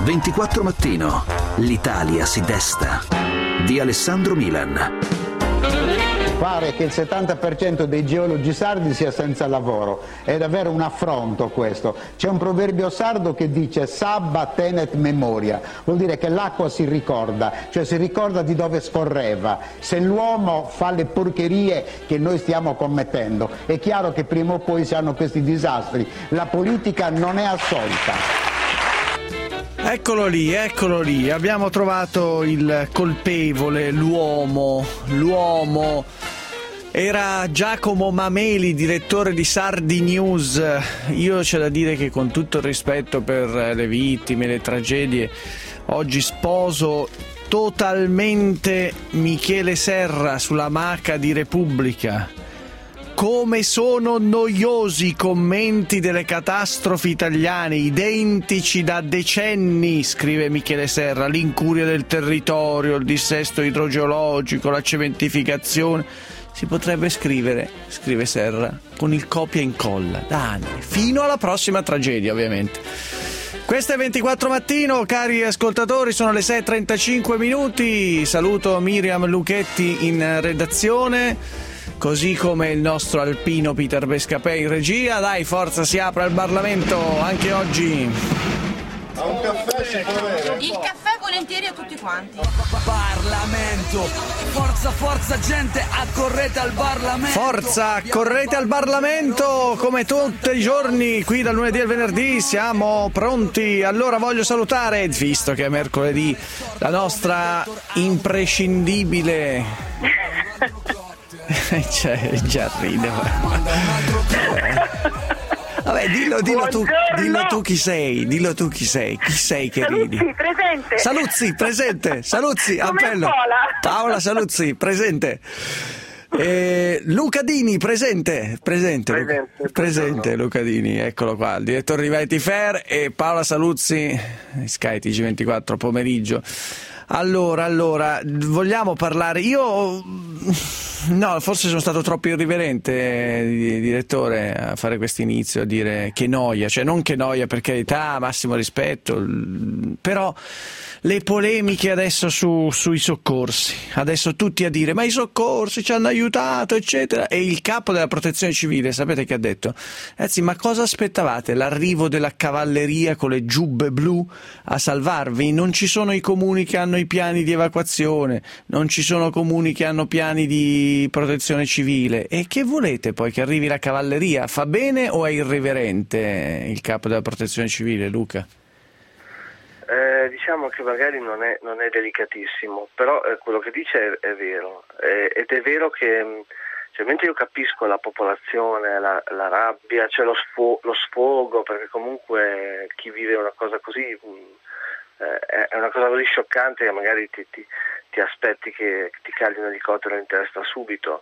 24 Mattino. L'Italia si desta. Di Alessandro Milan. Pare che il 70% dei geologi sardi sia senza lavoro. È davvero un affronto questo. C'è un proverbio sardo che dice sabba tenet memoria, vuol dire che l'acqua si ricorda, cioè si ricorda di dove scorreva. Se l'uomo fa le porcherie che noi stiamo commettendo, è chiaro che prima o poi si hanno questi disastri. La politica non è assolta. Eccolo lì, abbiamo trovato il colpevole, l'uomo. Era Giacomo Mameli, direttore di Sardi News. Io c'è da dire che, con tutto il rispetto per le vittime, le tragedie, oggi sposo totalmente Michele Serra sulla Maca di Repubblica. Come sono noiosi i commenti delle catastrofi italiane, identici da decenni, scrive Michele Serra: l'incuria del territorio, il dissesto idrogeologico, la cementificazione. Si potrebbe scrivere, scrive Serra, con il copia e incolla da anni, fino alla prossima tragedia, ovviamente. Questo è 24 Mattino, cari ascoltatori, sono le 6:35 minuti. Saluto Miriam Lucchetti in redazione, così come il nostro alpino Peter Bescapè in regia. Dai, forza, si apre il Parlamento anche oggi. A un caffè si può avere? Il caffè volentieri a tutti quanti. Parlamento, forza gente, accorrete al Parlamento. Forza, correte al Parlamento, come tutti i giorni, qui dal lunedì al venerdì siamo pronti. Allora voglio salutare, visto che è mercoledì, la nostra imprescindibile già ride. Vabbè, dillo tu chi sei, chi sei che ridi. Saluzzi, presente. Saluzzi, appello. Paola Saluzzi, presente. Luca Dini, presente. Luca Dini, eccolo qua, il direttore di Vanity Fair, e Paola Saluzzi, Sky TG24 pomeriggio. Allora, vogliamo parlare? No, forse sono stato troppo irriverente, direttore, a fare questo inizio, a dire che noia, cioè non che noia, per carità, massimo rispetto, però le polemiche adesso sui soccorsi, adesso tutti a dire ma i soccorsi ci hanno aiutato, eccetera, e il capo della protezione civile, sapete che ha detto? Ragazzi, ma cosa aspettavate? L'arrivo della cavalleria con le giubbe blu a salvarvi? Non ci sono i comuni che hanno i piani di evacuazione, non ci sono comuni che hanno piani di protezione civile, e che volete poi, che arrivi la cavalleria? Fa bene o è irriverente il capo della protezione civile, Luca? Diciamo che magari non è delicatissimo, però quello che dice è vero, ed è vero che, cioè, mentre io capisco la popolazione, la rabbia, cioè lo sfogo, perché comunque chi vive una cosa così è una cosa così scioccante che magari ti aspetti che ti cagli un elicottero in testa subito.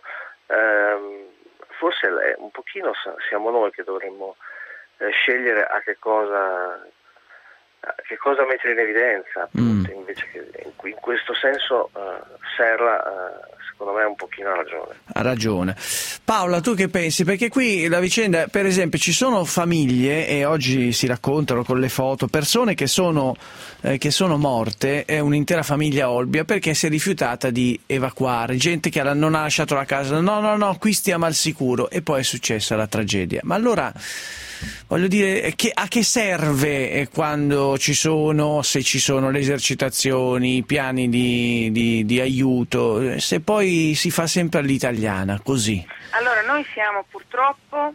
Forse un pochino siamo noi che dovremmo scegliere a che cosa mettere in evidenza, appunto, invece che in questo senso Serra secondo me ha un pochino ragione. Ha ragione. Paola, tu che pensi? Perché qui la vicenda, per esempio, ci sono famiglie, e oggi si raccontano con le foto, persone che sono morte, è un'intera famiglia Olbia, perché si è rifiutata di evacuare, gente che non ha lasciato la casa, no, qui stiamo al sicuro, e poi è successa la tragedia. Ma allora, voglio dire, a che serve quando se ci sono le esercitazioni, i piani di aiuto, se poi si fa sempre all'italiana, così? Allora, noi siamo purtroppo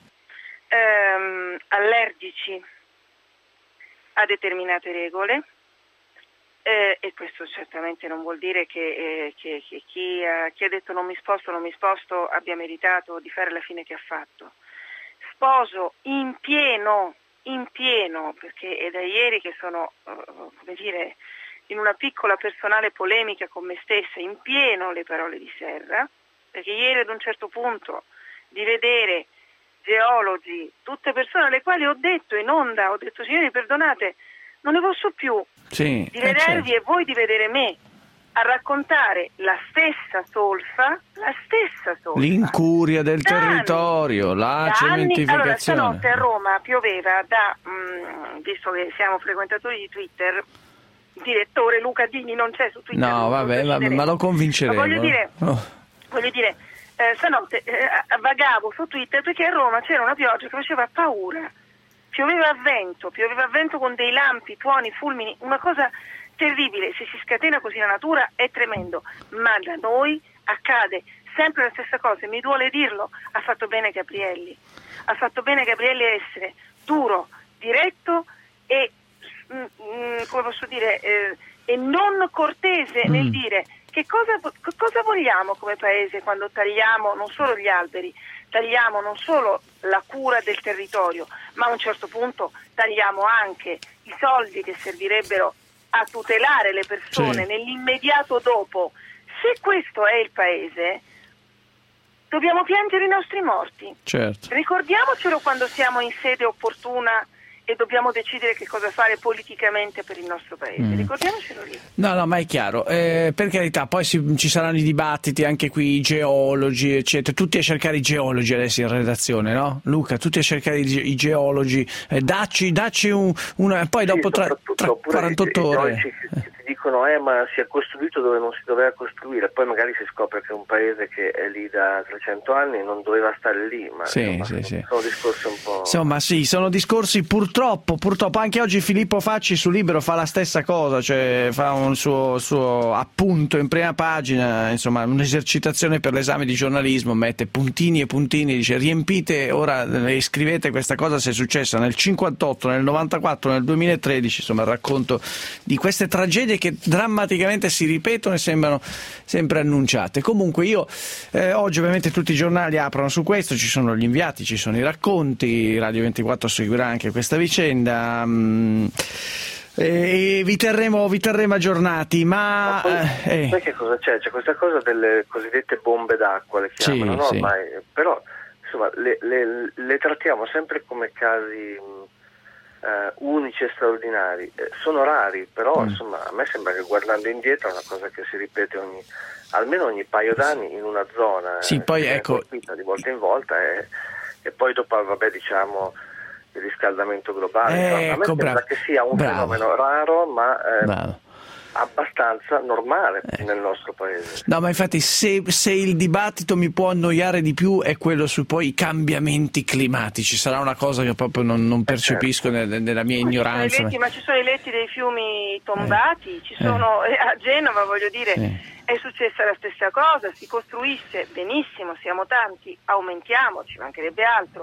allergici a determinate regole, e questo certamente non vuol dire che chi ha detto non mi sposto abbia meritato di fare la fine che ha fatto. Sposo in pieno, perché è da ieri che sono, in una piccola personale polemica con me stessa, in pieno le parole di Serra, perché ieri ad un certo punto di vedere geologi, tutte persone alle quali ho detto in onda, signori perdonate, non ne posso più di vedervi, certo, e voi di vedere me a raccontare la stessa solfa, l'incuria del territorio, la cementificazione. Allora, stanotte a Roma pioveva visto che siamo frequentatori di Twitter, direttore Luca Dini non c'è su Twitter. No, vabbè, ma lo convinceremo. Ma voglio dire, stanotte vagavo su Twitter perché a Roma c'era una pioggia che faceva paura. Pioveva a vento con dei lampi, tuoni, fulmini, una cosa terribile. Se si scatena così la natura è tremendo, ma da noi accade sempre la stessa cosa, mi duole dirlo. Ha fatto bene Gabrielli a essere duro, diretto e come posso dire, e non cortese nel dire che cosa vogliamo come paese quando tagliamo non solo gli alberi, tagliamo non solo la cura del territorio, ma a un certo punto tagliamo anche i soldi che servirebbero a tutelare le persone nell'immediato dopo. Se questo è il paese, dobbiamo piangere i nostri morti. Certo. Ricordiamocelo quando siamo in sede opportuna e dobbiamo decidere che cosa fare politicamente per il nostro paese. Ricordiamocelo lì. No, ma è chiaro. Per carità, poi ci saranno i dibattiti, anche qui i geologi, eccetera. Tutti a cercare i geologi adesso in redazione, no? Luca, tutti a cercare i geologi. Dacci una... Poi dopo tra 48 ore... Ti dicono, ma si è costruito dove non si doveva costruire. Poi magari si scopre che un paese che è lì da 300 anni non doveva stare lì. Ma sì. Sono discorsi un po'... Insomma, sì, sono discorsi purtroppo anche oggi Filippo Facci su Libero fa la stessa cosa, cioè fa un suo appunto in prima pagina, insomma un'esercitazione per l'esame di giornalismo, mette puntini e puntini, dice riempite ora e scrivete questa cosa se è successa nel 58, nel 94, nel 2013, insomma il racconto di queste tragedie che drammaticamente si ripetono e sembrano sempre annunciate. Comunque io oggi ovviamente tutti i giornali aprono su questo, ci sono gli inviati, ci sono i racconti, Radio 24 seguirà anche questa vicenda e vi terremo aggiornati, ma sai che cosa c'è? C'è questa cosa delle cosiddette bombe d'acqua, le chiamano, no? Ormai, però insomma le trattiamo sempre come casi unici e straordinari. Sono rari, però insomma a me sembra che guardando indietro è una cosa che si ripete almeno ogni paio d'anni in una zona, poi ecco, di volta in volta e poi dopo diciamo il riscaldamento globale. A me sembra che sia un fenomeno raro ma abbastanza normale nel nostro paese. No, ma infatti se il dibattito mi può annoiare di più è quello su poi i cambiamenti climatici, sarà una cosa che proprio non percepisco nella mia ignoranza. Ma ci sono i letti dei fiumi tombati, ci sono a Genova, voglio dire, è successa la stessa cosa, si costruisce benissimo, siamo tanti, aumentiamo, ci mancherebbe altro.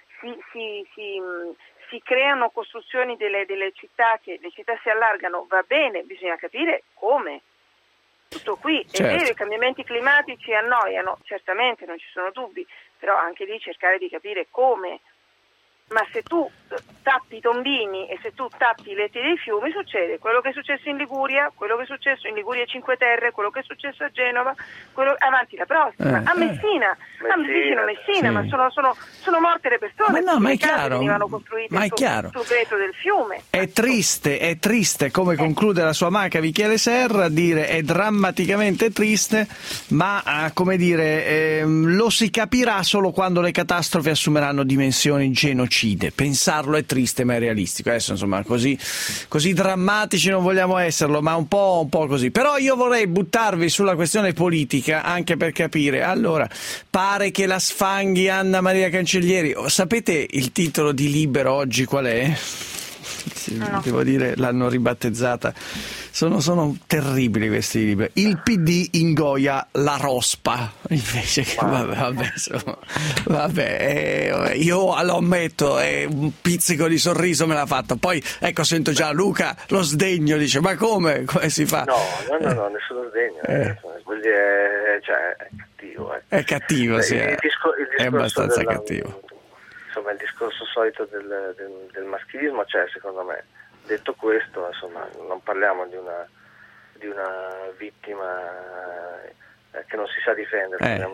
Si creano costruzioni delle città, che le città si allargano, va bene, bisogna capire come. Tutto qui, è vero, i cambiamenti climatici annoiano, certamente non ci sono dubbi, però anche lì cercare di capire come. Ma se tu tappi i tombini e se tu tappi i letti dei fiumi, succede quello che è successo in Liguria, quello che è successo in Liguria Cinque Terre, quello che è successo a Genova, avanti la prossima, a Messina, vicino Messina, ma sono morte le persone, ma è le case chiaro, venivano costruite sul greto del fiume. È triste, come conclude la sua maca Michele Serra, dire è drammaticamente triste, ma come dire, lo si capirà solo quando le catastrofi assumeranno dimensioni genocide. Pensarlo è triste ma è realistico. Adesso insomma così drammatici non vogliamo esserlo, ma un po' così. Però io vorrei buttarvi sulla questione politica anche per capire. Allora, pare che la sfanghi Anna Maria Cancellieri. Sapete il titolo di Libero oggi qual è? Devo dire, l'hanno ribattezzata. Sono terribili questi libri. Il PD ingoia la rospa. Invece che vabbè, io lo ammetto, un pizzico di sorriso me l'ha fatto. Poi ecco, sento già Luca lo sdegno, dice ma come si fa? No, nessuno sdegno. È cattivo. È cattivo, sì. Il è abbastanza cattivo. Insomma, il discorso solito del maschilismo c'è, secondo me. Detto questo, insomma, non parliamo di una vittima che non si sa difendere.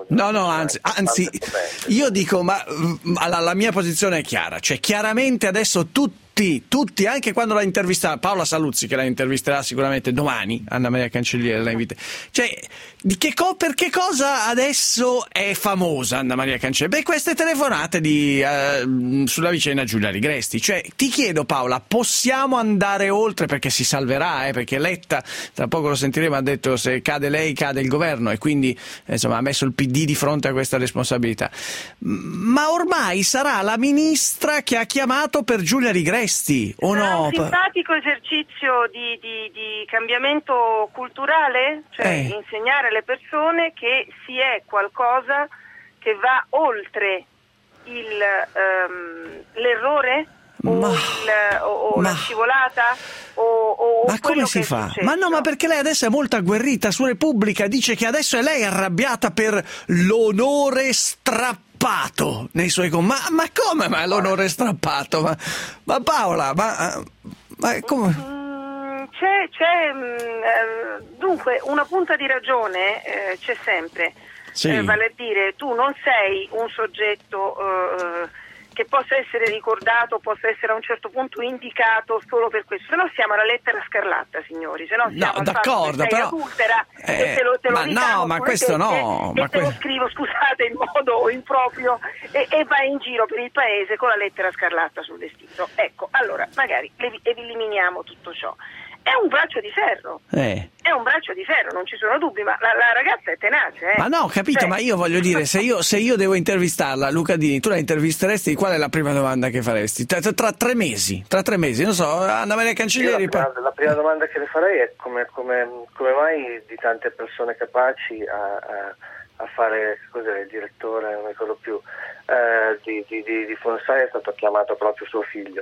Anzi, io dico, ma la mia posizione è chiara, cioè chiaramente adesso tutte tutti, anche quando la intervista Paola Saluzzi, che la intervisterà sicuramente domani, Anna Maria Cancellieri la invita. Cioè, per che cosa adesso è famosa Anna Maria Cancellieri? Queste telefonate sulla vicenda Giulia Ligresti. Cioè, ti chiedo, Paola, possiamo andare oltre, perché si salverà, perché Letta, tra poco lo sentiremo, ha detto se cade lei cade il governo, e quindi insomma ha messo il PD di fronte a questa responsabilità. Ma ormai sarà la ministra che ha chiamato per Giulia Ligresti, o no? Un simpatico esercizio di cambiamento culturale, cioè insegnare alle persone che si è qualcosa che va oltre l'errore o la scivolata ma come si fa? Ma no, ma perché lei adesso è molto agguerrita su Repubblica, dice che adesso è lei arrabbiata per l'onore strappato nei suoi ma come? Ma l'onore strappato? Ma Paola, ma come? Dunque una punta di ragione c'è sempre, vale a dire, tu non sei un soggetto che possa essere ricordato, possa essere a un certo punto indicato solo per questo, se no siamo alla lettera scarlatta, signori, se no siamo d'accordo, però adultera, e te lo ma no, ma questo no, e te lo scrivo, scusate, in modo improprio, e vai in giro per il paese con la lettera scarlatta sul vestito. Ecco, allora magari eliminiamo tutto ciò. È un braccio di ferro, è un braccio di ferro, non ci sono dubbi, ma la ragazza è tenace. Ma no, ho capito, ma io voglio dire, se io devo intervistarla, Luca Dini, tu la intervisteresti, qual è la prima domanda che faresti? Tra 3 mesi, non so, Anna Maria Cancellieri. La prima domanda che le farei è come mai di tante persone capaci a fare, cos'è, il direttore, non mi ricordo più, di Fonsai è stato chiamato proprio suo figlio.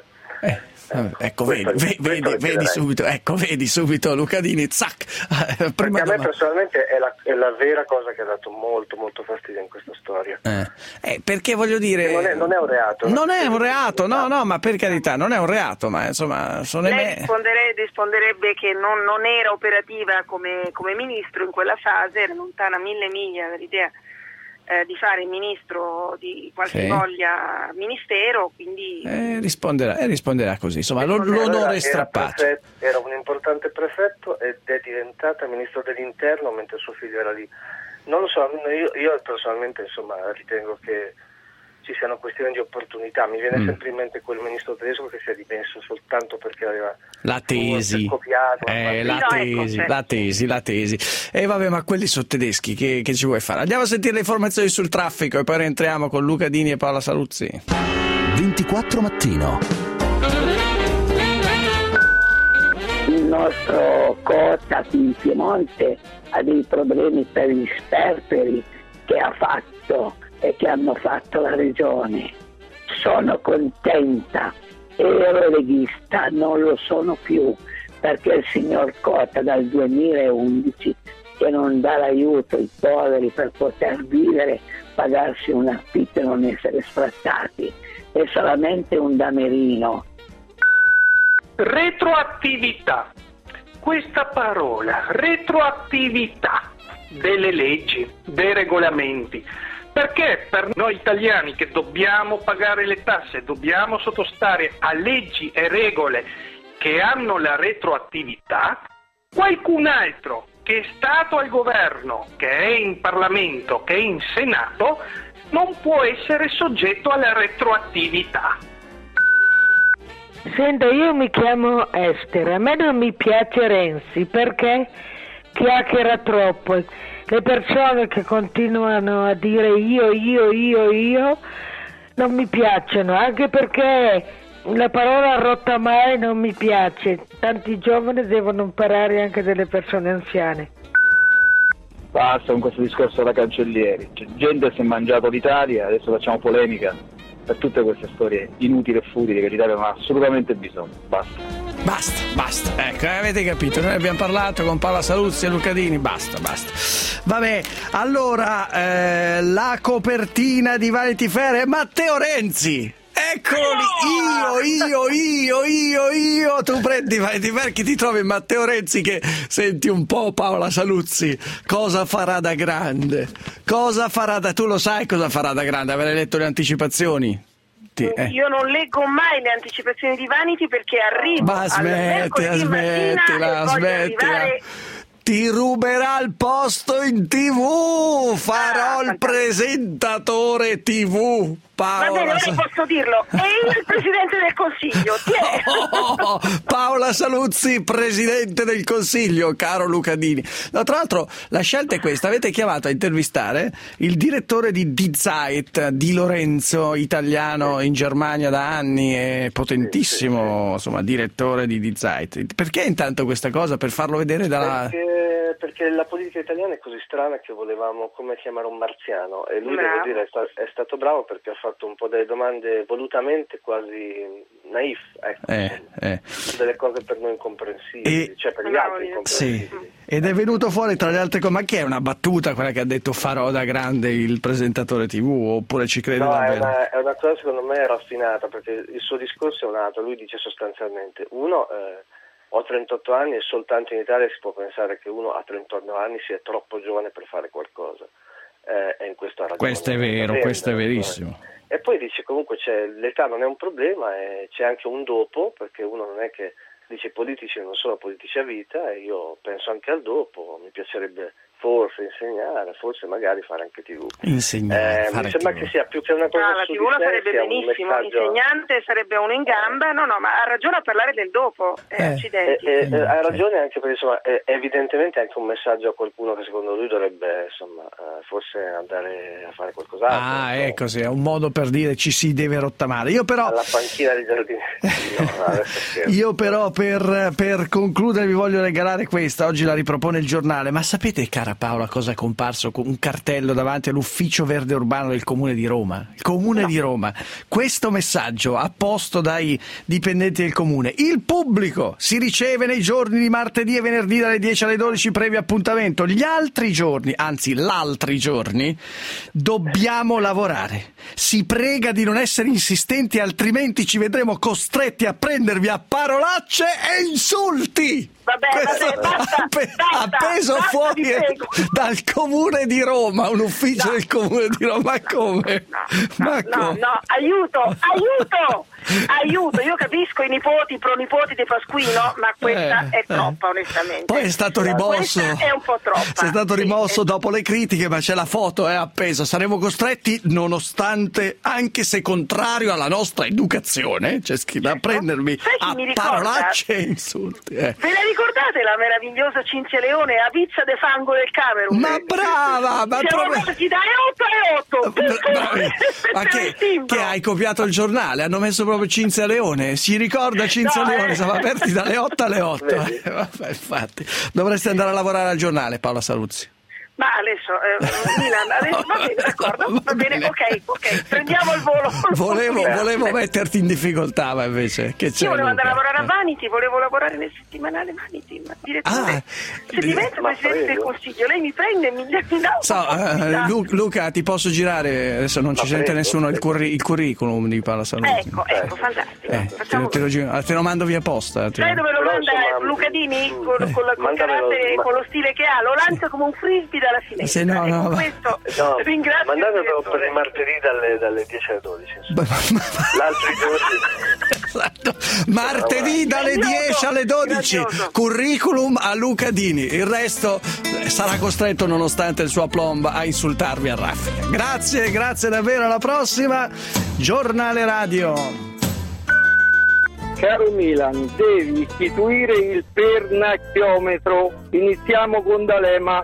Vedi subito Luca Dini, zac. Perché a me personalmente è la vera cosa che ha dato molto molto fastidio in questa storia. Perché voglio dire, non è un reato. Non è un reato, no, ma per carità, non è un reato, ma insomma lei risponderebbe che non era operativa come ministro in quella fase, era lontana 1000 miglia dall'idea di fare il ministro di qualsivoglia ministero, quindi risponderà così, insomma l'onore è strappato. Era un importante prefetto ed è diventata ministro dell'interno mentre suo figlio era lì. Non lo so, io personalmente insomma ritengo che ci siano questioni di opportunità. Mi viene sempre in mente quel ministro tedesco che si è dimesso soltanto perché aveva la tesi copiato. La tesi. E vabbè, ma quelli sono tedeschi, che ci vuoi fare? Andiamo a sentire le informazioni sul traffico e poi rientriamo con Luca Dini e Paola Saluzzi. 24 Mattino. Il nostro Cota in Piemonte ha dei problemi per gli sperperi che ha fatto e che hanno fatto la regione. Sono contenta, ero leghista, non lo sono più, perché il signor Cota dal 2011 che non dà l'aiuto ai poveri per poter vivere, pagarsi un affitto e non essere sfrattati, è solamente un damerino. Retroattività, questa parola, retroattività delle leggi, dei regolamenti, perché per noi italiani che dobbiamo pagare le tasse, dobbiamo sottostare a leggi e regole che hanno la retroattività, qualcun altro che è stato al governo, che è in Parlamento, che è in Senato, non può essere soggetto alla retroattività. Senta, io mi chiamo Esther, a me non mi piace Renzi perché chiacchiera troppo. Le persone che continuano a dire io non mi piacciono, anche perché la parola rottamare non mi piace. Tanti giovani devono imparare anche delle persone anziane. Basta con questo discorso della Cancellieri, c'è gente che si è mangiato l'Italia, adesso facciamo polemica per tutte queste storie inutili e futili che l'Italia non ha assolutamente bisogno. Basta, ecco, avete capito, noi abbiamo parlato con Paola Saluzzi e Luca Dini, basta. Vabbè, allora la copertina di Vanity Fair è Matteo Renzi. Eccolo lì, io, tu prendi Vanity Fair che ti trovi Matteo Renzi che, senti un po' Paola Saluzzi, cosa farà da grande? Tu lo sai cosa farà da grande, avrai letto le anticipazioni? Vanity. Io non leggo mai le anticipazioni di Vanity perché arrivo smettila. Ti ruberà il posto in TV, farò il presentatore TV. Paola, va bene, ora posso dirlo. E il Presidente del Consiglio. Paola Saluzzi, Presidente del Consiglio, caro Luca Dini. No, tra l'altro la scelta è questa: avete chiamato a intervistare il direttore di Die Zeit, Di Lorenzo, italiano in Germania da anni, è potentissimo, insomma, direttore di Die Zeit. Perché intanto questa cosa? Per farlo vedere dalla... Perché la politica italiana è così strana che volevamo come chiamare un marziano, e lui, devo dire, è stato bravo perché ha fatto un po' delle domande volutamente quasi naif, delle cose per noi incomprensibili, cioè per gli altri incomprensibili. Sì. Ed è venuto fuori tra le altre cose, ma che è una battuta quella che ha detto farò da grande il presentatore TV, oppure ci crede davvero? È una cosa secondo me raffinata, perché il suo discorso è un altro. Lui dice sostanzialmente, ho 38 anni e soltanto in Italia si può pensare che uno a 38 anni sia troppo giovane per fare qualcosa, e in questo ha ragione. Questo è vero, questo è verissimo. E poi dice comunque l'età non è un problema, e c'è anche un dopo, perché uno non è che dice i politici non sono politici a vita, e io penso anche al dopo. Mi piacerebbe forse insegnare, forse magari fare anche TV. Insegnare, mi sembra che sia più che una cosa la TV la sarebbe benissimo, insegnante sarebbe uno in gamba, ma ha ragione a parlare del dopo, accidenti. Ha ragione anche perché insomma è evidentemente anche un messaggio a qualcuno che secondo lui dovrebbe forse andare a fare qualcos'altro. Ecco, sì, è un modo per dire ci si deve rottamare. Io però alla panchina di giardini. Io però per concludere vi voglio regalare questa, oggi la ripropone il Giornale, ma sapete, cara Paola, cosa è comparso con un cartello davanti all'ufficio verde urbano del Comune di Roma? Il Comune di Roma. Questo messaggio apposto dai dipendenti del Comune: il pubblico si riceve nei giorni di martedì e venerdì dalle 10 alle 12 previo appuntamento. Gli altri giorni, anzi l'altri giorni, dobbiamo lavorare. Si prega di non essere insistenti, altrimenti ci vedremo costretti a prendervi a parolacce e insulti. Vabbè, basta, appeso fuori dal Comune di Roma, un ufficio del Comune di Roma. Ma come? No, aiuto, io capisco i nipoti, pronipoti di Pasquino, ma questa è troppa, onestamente. Poi è stato rimosso. Questa è un po' troppa. È stato rimosso dopo le critiche, ma c'è la foto, è appeso. Saremo costretti, nonostante, anche se contrario alla nostra educazione, c'è scritto, a prendermi a parolacce e insulti. Ve la ricordate la meravigliosa Cinzia Leone a Vizza de Fango del Camerun? Ma brava! Siamo morti dalle 8 alle 8. Ma che hai copiato il Giornale? Hanno messo proprio Cinzia Leone. Si ricorda Cinzia Leone? Siamo aperti dalle 8 alle 8. Vabbè, infatti. Dovresti andare a lavorare al Giornale, Paola Saluzzi. Ma adesso, va bene, d'accordo, va bene, ok, prendiamo il volo. Volevo metterti in difficoltà, ma invece che c'è? Io volevo andare a lavorare a Vanity, volevo lavorare nel settimanale Vanity, ma direttore, se divento Presidente del Consiglio, lei mi prende e mi dà Luca, ti posso girare? Adesso non ci sente nessuno il curriculum di Paola Saluzzi. Ecco, fantastico. Te lo mando via posta. Sai dove lo manda Luca Dini? Con il carattere, con lo stile che ha, lo lancia come un frisbee dalla finestra. No, questo ringrazio. Mandatelo per il martedì dalle 10 alle 12. L'altro giorno. Martedì dalle 10 alle 12. Curriculum a Luca Dini. Il resto sarà costretto, nonostante il suo aplomb, a insultarvi a raffica. Grazie davvero. Alla prossima. Giornale Radio. Caro Milan, devi istituire il pernacchiometro. Iniziamo con D'Alema.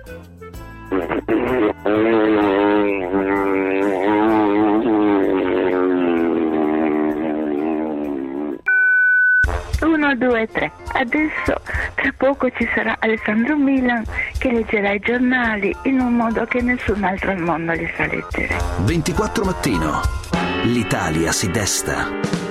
1, 2, 3. Adesso tra poco ci sarà Alessandro Milan che leggerà i giornali in un modo che nessun altro al mondo li sa leggere. 24 mattino. L'Italia si desta.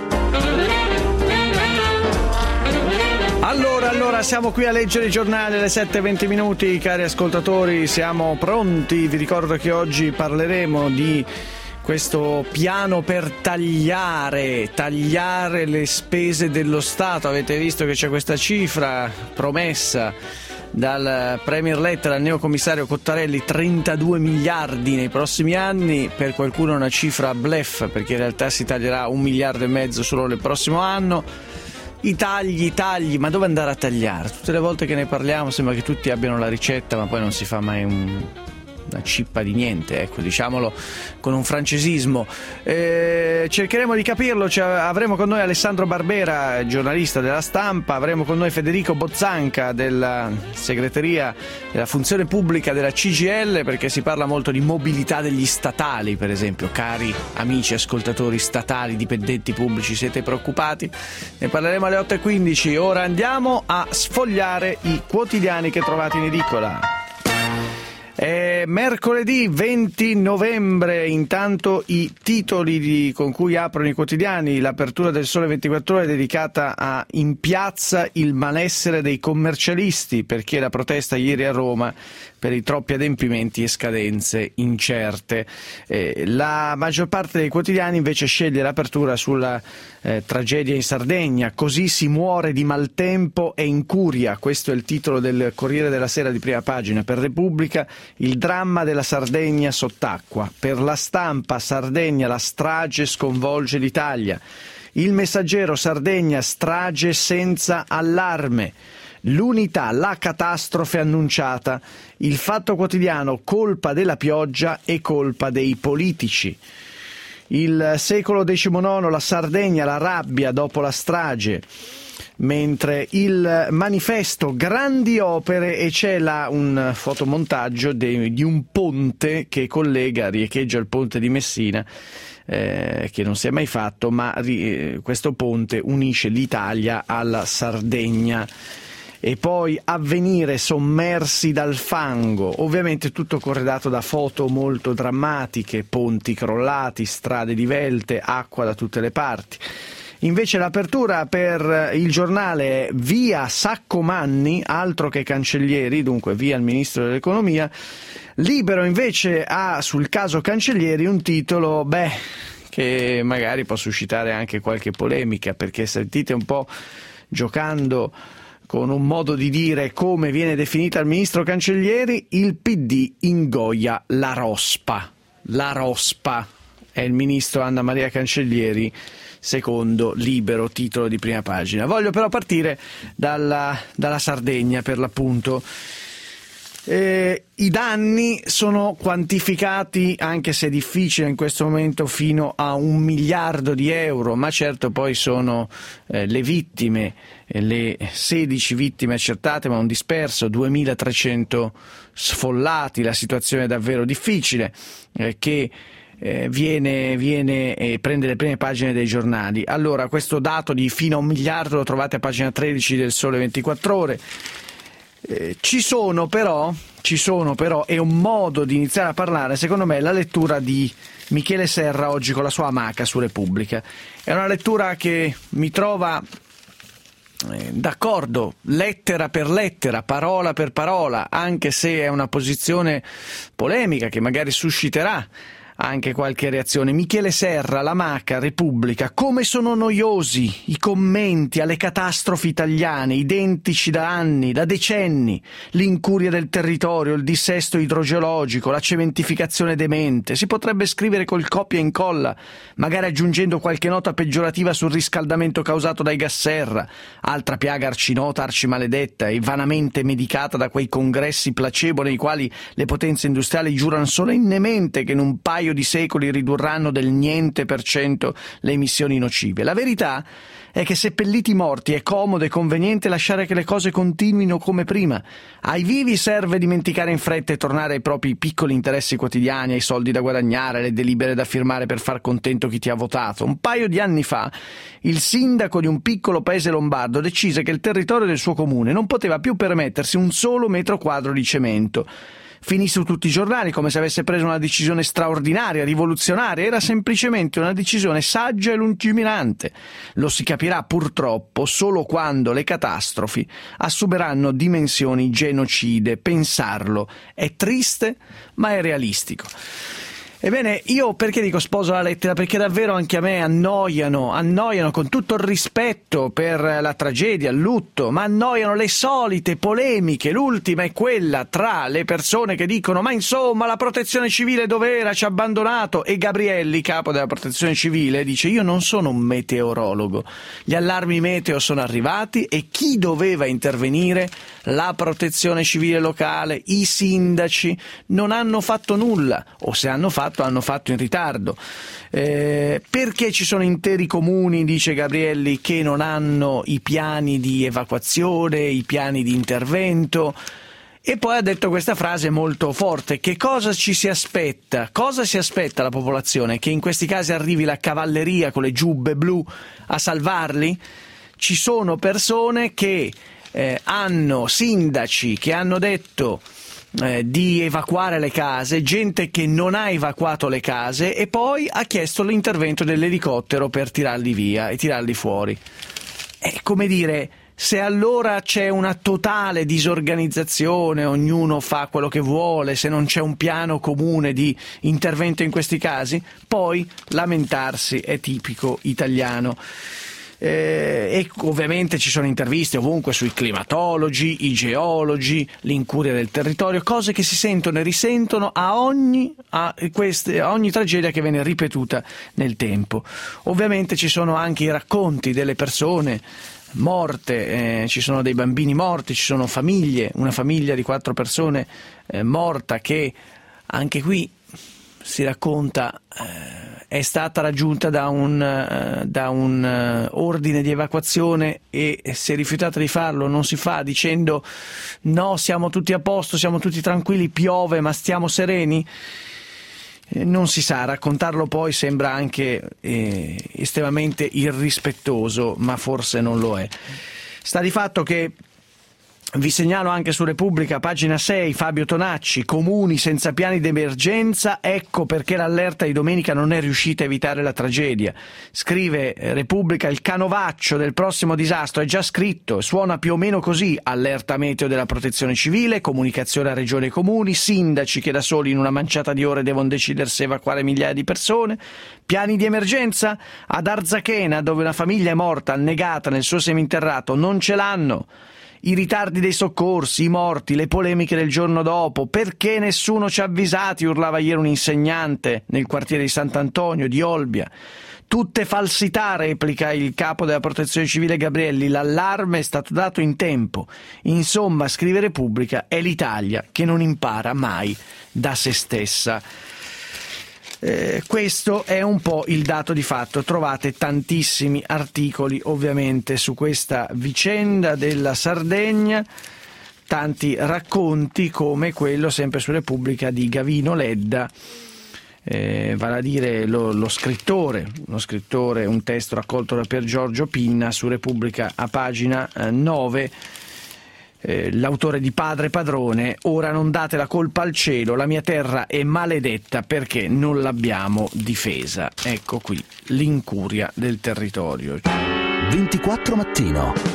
Allora, siamo qui a leggere i giornali alle 7:20 minuti, cari ascoltatori, siamo pronti. Vi ricordo che oggi parleremo di questo piano per tagliare le spese dello Stato. Avete visto che c'è questa cifra promessa dal Premier Letta, dal neocommissario Cottarelli, 32 miliardi nei prossimi anni, per qualcuno una cifra bluff, perché in realtà si taglierà 1,5 miliardi solo nel prossimo anno. I tagli, ma dove andare a tagliare? Tutte le volte che ne parliamo sembra che tutti abbiano la ricetta, ma poi non si fa mai una cippa di niente, ecco, diciamolo con un francesismo. Cercheremo di capirlo. Avremo con noi Alessandro Barbera, giornalista della Stampa, avremo con noi Federico Bozzanca della segreteria della funzione pubblica della CGIL, perché si parla molto di mobilità degli statali, per esempio. Cari amici ascoltatori statali, dipendenti pubblici, siete preoccupati? Ne parleremo alle 8:15. Ora andiamo a sfogliare i quotidiani che trovate in edicola. È mercoledì 20 novembre, intanto i titoli con cui aprono i quotidiani. L'apertura del Sole 24 Ore è dedicata a "In piazza il malessere dei commercialisti", perché la protesta ieri a Roma per i troppi adempimenti e scadenze incerte. La maggior parte dei quotidiani invece sceglie l'apertura sulla tragedia in Sardegna. "Così si muore di maltempo e incuria", questo è il titolo del Corriere della Sera di prima pagina. Per Repubblica, il dramma della Sardegna sott'acqua. Per La Stampa, Sardegna, la strage sconvolge l'Italia. Il Messaggero, Sardegna, strage senza allarme. L'Unità, la catastrofe annunciata. Il Fatto Quotidiano, colpa della pioggia e colpa dei politici. Il Secolo XIX, la Sardegna, la rabbia dopo la strage. Mentre il Manifesto, grandi opere, e c'è là un fotomontaggio di un ponte che riecheggia il ponte di Messina, che non si è mai fatto, ma questo ponte unisce l'Italia alla Sardegna. E poi Avvenire, sommersi dal fango, ovviamente tutto corredato da foto molto drammatiche, ponti crollati, strade divelte, acqua da tutte le parti. Invece l'apertura per Il Giornale è "Via Saccomanni", altro che Cancellieri, dunque via il ministro dell'economia. Libero invece ha sul caso Cancellieri un titolo, che magari può suscitare anche qualche polemica, perché sentite un po', giocando con un modo di dire come viene definita il ministro Cancellieri, il PD ingoia la rospa. La rospa è il ministro Anna Maria Cancellieri, secondo Libero, titolo di prima pagina. Voglio però partire dalla Sardegna, per l'appunto. I danni sono quantificati, anche se è difficile in questo momento, fino a 1 miliardo di euro, ma certo poi sono le vittime, le 16 vittime accertate, ma un disperso, 2.300 sfollati. La situazione è davvero difficile, che viene e prende le prime pagine dei giornali. Allora, questo dato di fino a 1 miliardo lo trovate a pagina 13 del Sole 24 Ore. Ci sono però, è un modo di iniziare a parlare, secondo me, la lettura di Michele Serra oggi con la sua amaca su Repubblica. È una lettura che mi trova d'accordo, lettera per lettera, parola per parola, anche se è una posizione polemica che magari susciterà anche qualche reazione. Michele Serra, la Maca, Repubblica: "Come sono noiosi i commenti alle catastrofi italiane, identici da anni, da decenni. L'incuria del territorio, il dissesto idrogeologico, la cementificazione demente. Si potrebbe scrivere col copia e incolla, magari aggiungendo qualche nota peggiorativa sul riscaldamento causato dai gas serra, altra piaga arcinota, arcimaledetta e vanamente medicata da quei congressi placebo nei quali le potenze industriali giurano solennemente che in un paio di secoli ridurranno del niente per cento le emissioni nocive. La verità è che, seppelliti i morti, è comodo e conveniente lasciare che le cose continuino come prima. Ai vivi serve dimenticare in fretta e tornare ai propri piccoli interessi quotidiani, ai soldi da guadagnare, alle delibere da firmare per far contento chi ti ha votato. Un paio di anni fa il sindaco di un piccolo paese lombardo decise che il territorio del suo comune non poteva più permettersi un solo metro quadro di cemento. Finì su tutti i giornali come se avesse preso una decisione straordinaria, rivoluzionaria. Era semplicemente una decisione saggia e lungimirante. Lo si capirà purtroppo solo quando le catastrofi assumeranno dimensioni genocide. Pensarlo è triste, ma è realistico. Ebbene, io perché dico sposo la lettera? Perché davvero anche a me annoiano con tutto il rispetto per la tragedia, il lutto, ma annoiano le solite polemiche. L'ultima è quella tra le persone che dicono ma insomma la protezione civile dov'era, ci ha abbandonato, e Gabrielli, capo della protezione civile, dice io non sono un meteorologo, gli allarmi meteo sono arrivati e chi doveva intervenire? La protezione civile locale, i sindaci non hanno fatto nulla, o se hanno fatto in ritardo. Perché ci sono interi comuni, dice Gabrielli, che non hanno i piani di evacuazione, i piani di intervento. E poi ha detto questa frase molto forte: che cosa ci si aspetta? Cosa si aspetta la popolazione? Che in questi casi arrivi la cavalleria con le giubbe blu a salvarli? Ci sono persone che hanno sindaci che hanno detto di evacuare le case, gente che non ha evacuato le case e poi ha chiesto l'intervento dell'elicottero per tirarli via e tirarli fuori. È come dire, se allora c'è una totale disorganizzazione, ognuno fa quello che vuole, se non c'è un piano comune di intervento in questi casi, poi lamentarsi è tipico italiano. E ovviamente ci sono interviste ovunque sui climatologi, i geologi, l'incuria del territorio, cose che si sentono e risentono a ogni tragedia che viene ripetuta nel tempo. Ovviamente ci sono anche i racconti delle persone morte, ci sono dei bambini morti, ci sono famiglie, una famiglia di 4 persone morta che anche qui si racconta è stata raggiunta da un ordine di evacuazione e si è rifiutata di farlo, non si fa, dicendo no, siamo tutti a posto, siamo tutti tranquilli, piove ma stiamo sereni. Non si sa, raccontarlo poi sembra anche estremamente irrispettoso, ma forse non lo è. Sta di fatto che vi segnalo anche su Repubblica, pagina 6, Fabio Tonacci, comuni senza piani d'emergenza, ecco perché l'allerta di domenica non è riuscita a evitare la tragedia. Scrive Repubblica, il canovaccio del prossimo disastro è già scritto, suona più o meno così: allerta meteo della protezione civile, comunicazione a regioni e comuni, sindaci che da soli in una manciata di ore devono decidere se evacuare migliaia di persone, piani di emergenza ad Arzachena, dove una famiglia è morta annegata nel suo seminterrato, non ce l'hanno. I ritardi dei soccorsi, i morti, le polemiche del giorno dopo. Perché nessuno ci ha avvisati, urlava ieri un insegnante nel quartiere di Sant'Antonio di Olbia. Tutte falsità, replica il capo della protezione civile Gabrielli, l'allarme è stato dato in tempo. Insomma, scrive Repubblica, è l'Italia che non impara mai da se stessa. Questo è un po' il dato di fatto. Trovate tantissimi articoli ovviamente su questa vicenda della Sardegna, tanti racconti come quello sempre su Repubblica di Gavino Ledda, vale a dire lo scrittore, un testo raccolto da Pier Giorgio Pinna su Repubblica a pagina 9. L'autore di Padre Padrone, ora non date la colpa al cielo, la mia terra è maledetta perché non l'abbiamo difesa. Ecco qui l'incuria del territorio. 24 mattino.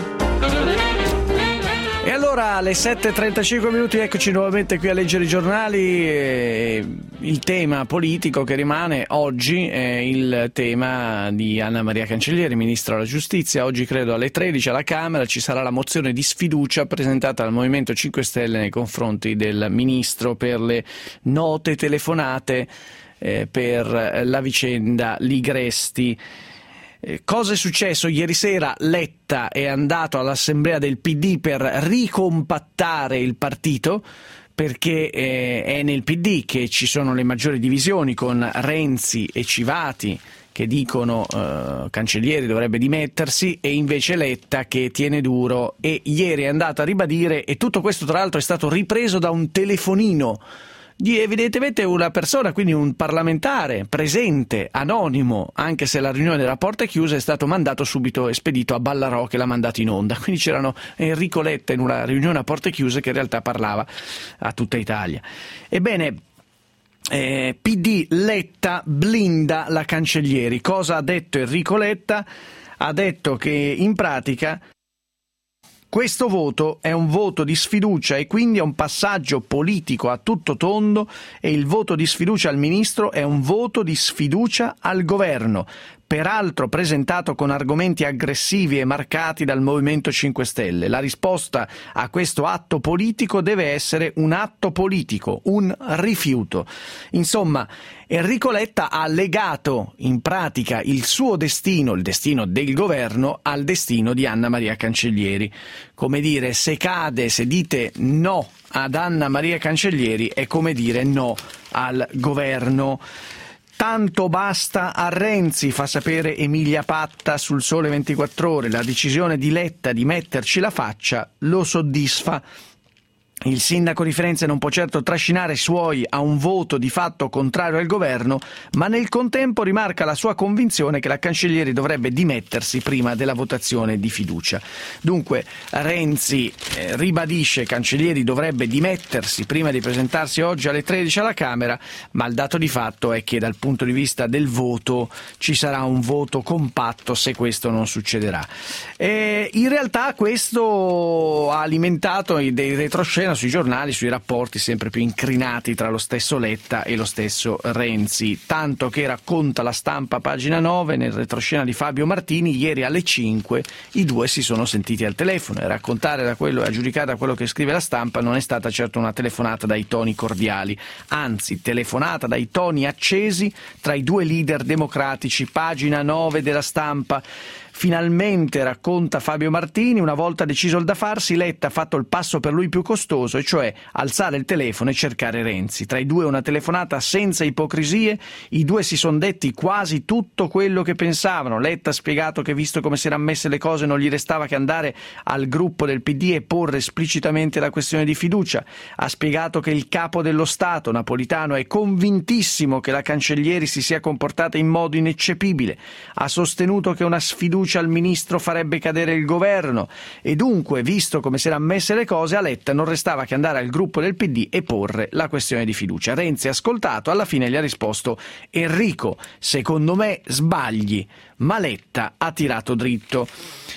E allora alle 7:35 minuti eccoci nuovamente qui a leggere i giornali. Il tema politico che rimane oggi è il tema di Anna Maria Cancellieri, Ministra della Giustizia. Oggi credo alle 13 alla Camera ci sarà la mozione di sfiducia presentata dal Movimento 5 Stelle nei confronti del Ministro per le note telefonate per la vicenda Ligresti. Cosa è successo? Ieri sera Letta è andato all'assemblea del PD per ricompattare il partito, perché è nel PD che ci sono le maggiori divisioni, con Renzi e Civati che dicono Cancellieri dovrebbe dimettersi, e invece Letta che tiene duro, e ieri è andato a ribadire, e tutto questo tra l'altro è stato ripreso da un telefonino di evidentemente una persona, quindi un parlamentare presente, anonimo, anche se la riunione era a porte chiuse, è stato mandato subito, spedito a Ballarò che l'ha mandato in onda. Quindi c'erano Enrico Letta in una riunione a porte chiuse che in realtà parlava a tutta Italia. Ebbene, PD Letta blinda la Cancellieri. Cosa ha detto Enrico Letta? Ha detto che in pratica Questo voto è un voto di sfiducia e quindi è un passaggio politico a tutto tondo, e il voto di sfiducia al ministro è un voto di sfiducia al governo, peraltro presentato con argomenti aggressivi e marcati dal Movimento 5 Stelle. La risposta a questo atto politico deve essere un atto politico, un rifiuto. Insomma, Enrico Letta ha legato in pratica il suo destino, il destino del governo, al destino di Anna Maria Cancellieri. Come dire, se dite no ad Anna Maria Cancellieri è come dire no al governo. Tanto basta a Renzi, fa sapere Emilia Patta sul Sole 24 Ore. La decisione di Letta di metterci la faccia lo soddisfa. Il sindaco di Firenze non può certo trascinare i suoi a un voto di fatto contrario al governo, ma nel contempo rimarca la sua convinzione che la Cancellieri dovrebbe dimettersi prima della votazione di fiducia. Dunque Renzi ribadisce Cancellieri dovrebbe dimettersi prima di presentarsi oggi alle 13 alla Camera, ma il dato di fatto è che dal punto di vista del voto ci sarà un voto compatto se questo non succederà. In realtà questo ha alimentato dei retroscena sui giornali, sui rapporti sempre più incrinati tra lo stesso Letta e lo stesso Renzi, tanto che racconta La Stampa, pagina 9, nel retroscena di Fabio Martini, ieri alle 5 i due si sono sentiti al telefono, e raccontare da quello e a giudicare da quello che scrive La Stampa non è stata certo una telefonata dai toni cordiali, anzi telefonata dai toni accesi tra i due leader democratici, pagina 9 della Stampa. Finalmente, racconta Fabio Martini, una volta deciso il da farsi, Letta ha fatto il passo per lui più costoso, e cioè alzare il telefono e cercare Renzi. Tra i due una telefonata senza ipocrisie, i due si sono detti quasi tutto quello che pensavano. Letta ha spiegato che visto come si erano messe le cose non gli restava che andare al gruppo del PD e porre esplicitamente la questione di fiducia. Ha spiegato che il capo dello Stato, Napolitano, è convintissimo che la Cancellieri si sia comportata in modo ineccepibile. Ha sostenuto che una sfiducia al ministro farebbe cadere il governo, e dunque, visto come si erano messe le cose, a Letta non restava che andare al gruppo del PD e porre la questione di fiducia. Renzi ha ascoltato, alla fine gli ha risposto: Enrico, secondo me sbagli, ma Letta ha tirato dritto,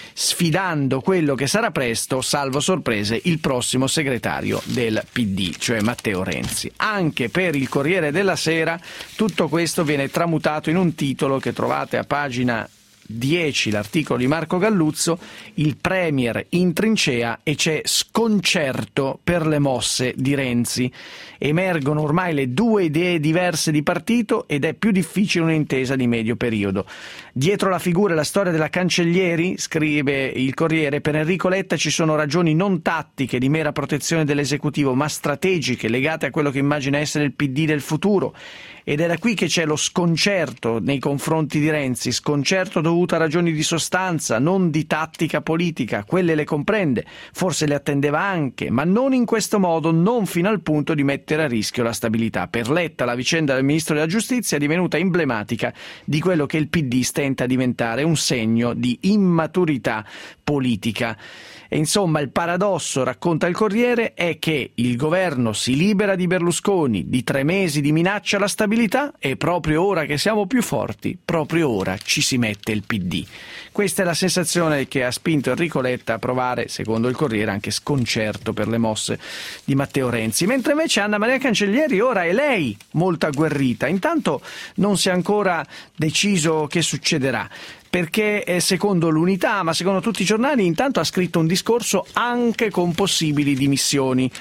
sfidando quello che sarà presto, salvo sorprese, il prossimo segretario del PD, cioè Matteo Renzi. Anche per il Corriere della Sera tutto questo viene tramutato in un titolo che trovate a pagina 10, l'articolo di Marco Galluzzo: il premier in trincea e c'è sconcerto per le mosse di Renzi. Emergono ormai le due idee diverse di partito ed è più difficile un'intesa di medio periodo. Dietro la figura e la storia della Cancellieri, scrive il Corriere, per Enrico Letta ci sono ragioni non tattiche di mera protezione dell'esecutivo, ma strategiche, legate a quello che immagina essere il PD del futuro. Ed è da qui che c'è lo sconcerto nei confronti di Renzi, sconcerto dovuto a ragioni di sostanza, non di tattica politica. Quelle le comprende, forse le attendeva anche, ma non in questo modo, non fino al punto di mettere a rischio la stabilità. Per Letta la vicenda del Ministro della Giustizia è divenuta emblematica di quello che il PD stenta a diventare, un segno di immaturità politica. E insomma il paradosso, racconta il Corriere, è che il governo si libera di Berlusconi, di 3 mesi di minaccia alla stabilità, e proprio ora che siamo più forti, proprio ora ci si mette il PD. Questa è la sensazione che ha spinto Enrico Letta a provare, secondo il Corriere, anche sconcerto per le mosse di Matteo Renzi. Mentre invece Anna Maria Cancellieri ora è lei molto agguerrita. Intanto non si è ancora deciso che succederà, perché secondo l'Unità, ma secondo tutti i giornali, intanto ha scritto un discorso anche con possibili dimissioni.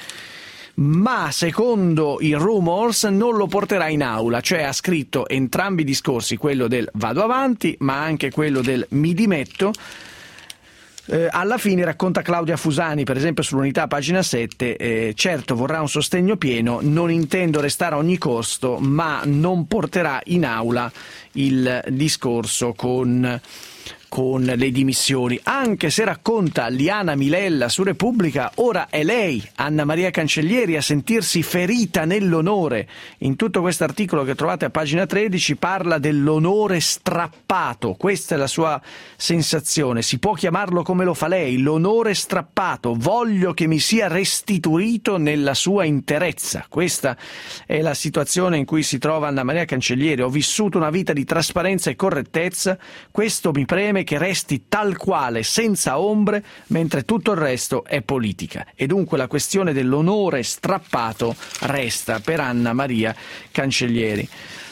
Ma secondo i rumors non lo porterà in aula, cioè ha scritto entrambi i discorsi, quello del vado avanti ma anche quello del mi dimetto. Alla fine, racconta Claudia Fusani, per esempio sull'Unità, pagina 7, certo vorrà un sostegno pieno, non intendo restare a ogni costo, ma non porterà in aula il discorso con le dimissioni, anche se, racconta Liana Milella su Repubblica, ora è lei, Anna Maria Cancellieri, a sentirsi ferita nell'onore. In tutto questo articolo che trovate a pagina 13 parla dell'onore strappato, questa è la sua sensazione, si può chiamarlo come lo fa lei, l'onore strappato, voglio che mi sia restituito nella sua interezza. Questa è la situazione in cui si trova Anna Maria Cancellieri. Ho vissuto una vita di trasparenza e correttezza, questo mi preme teme che resti tal quale, senza ombre, mentre tutto il resto è politica. E dunque la questione dell'onore strappato resta per Anna Maria Cancellieri.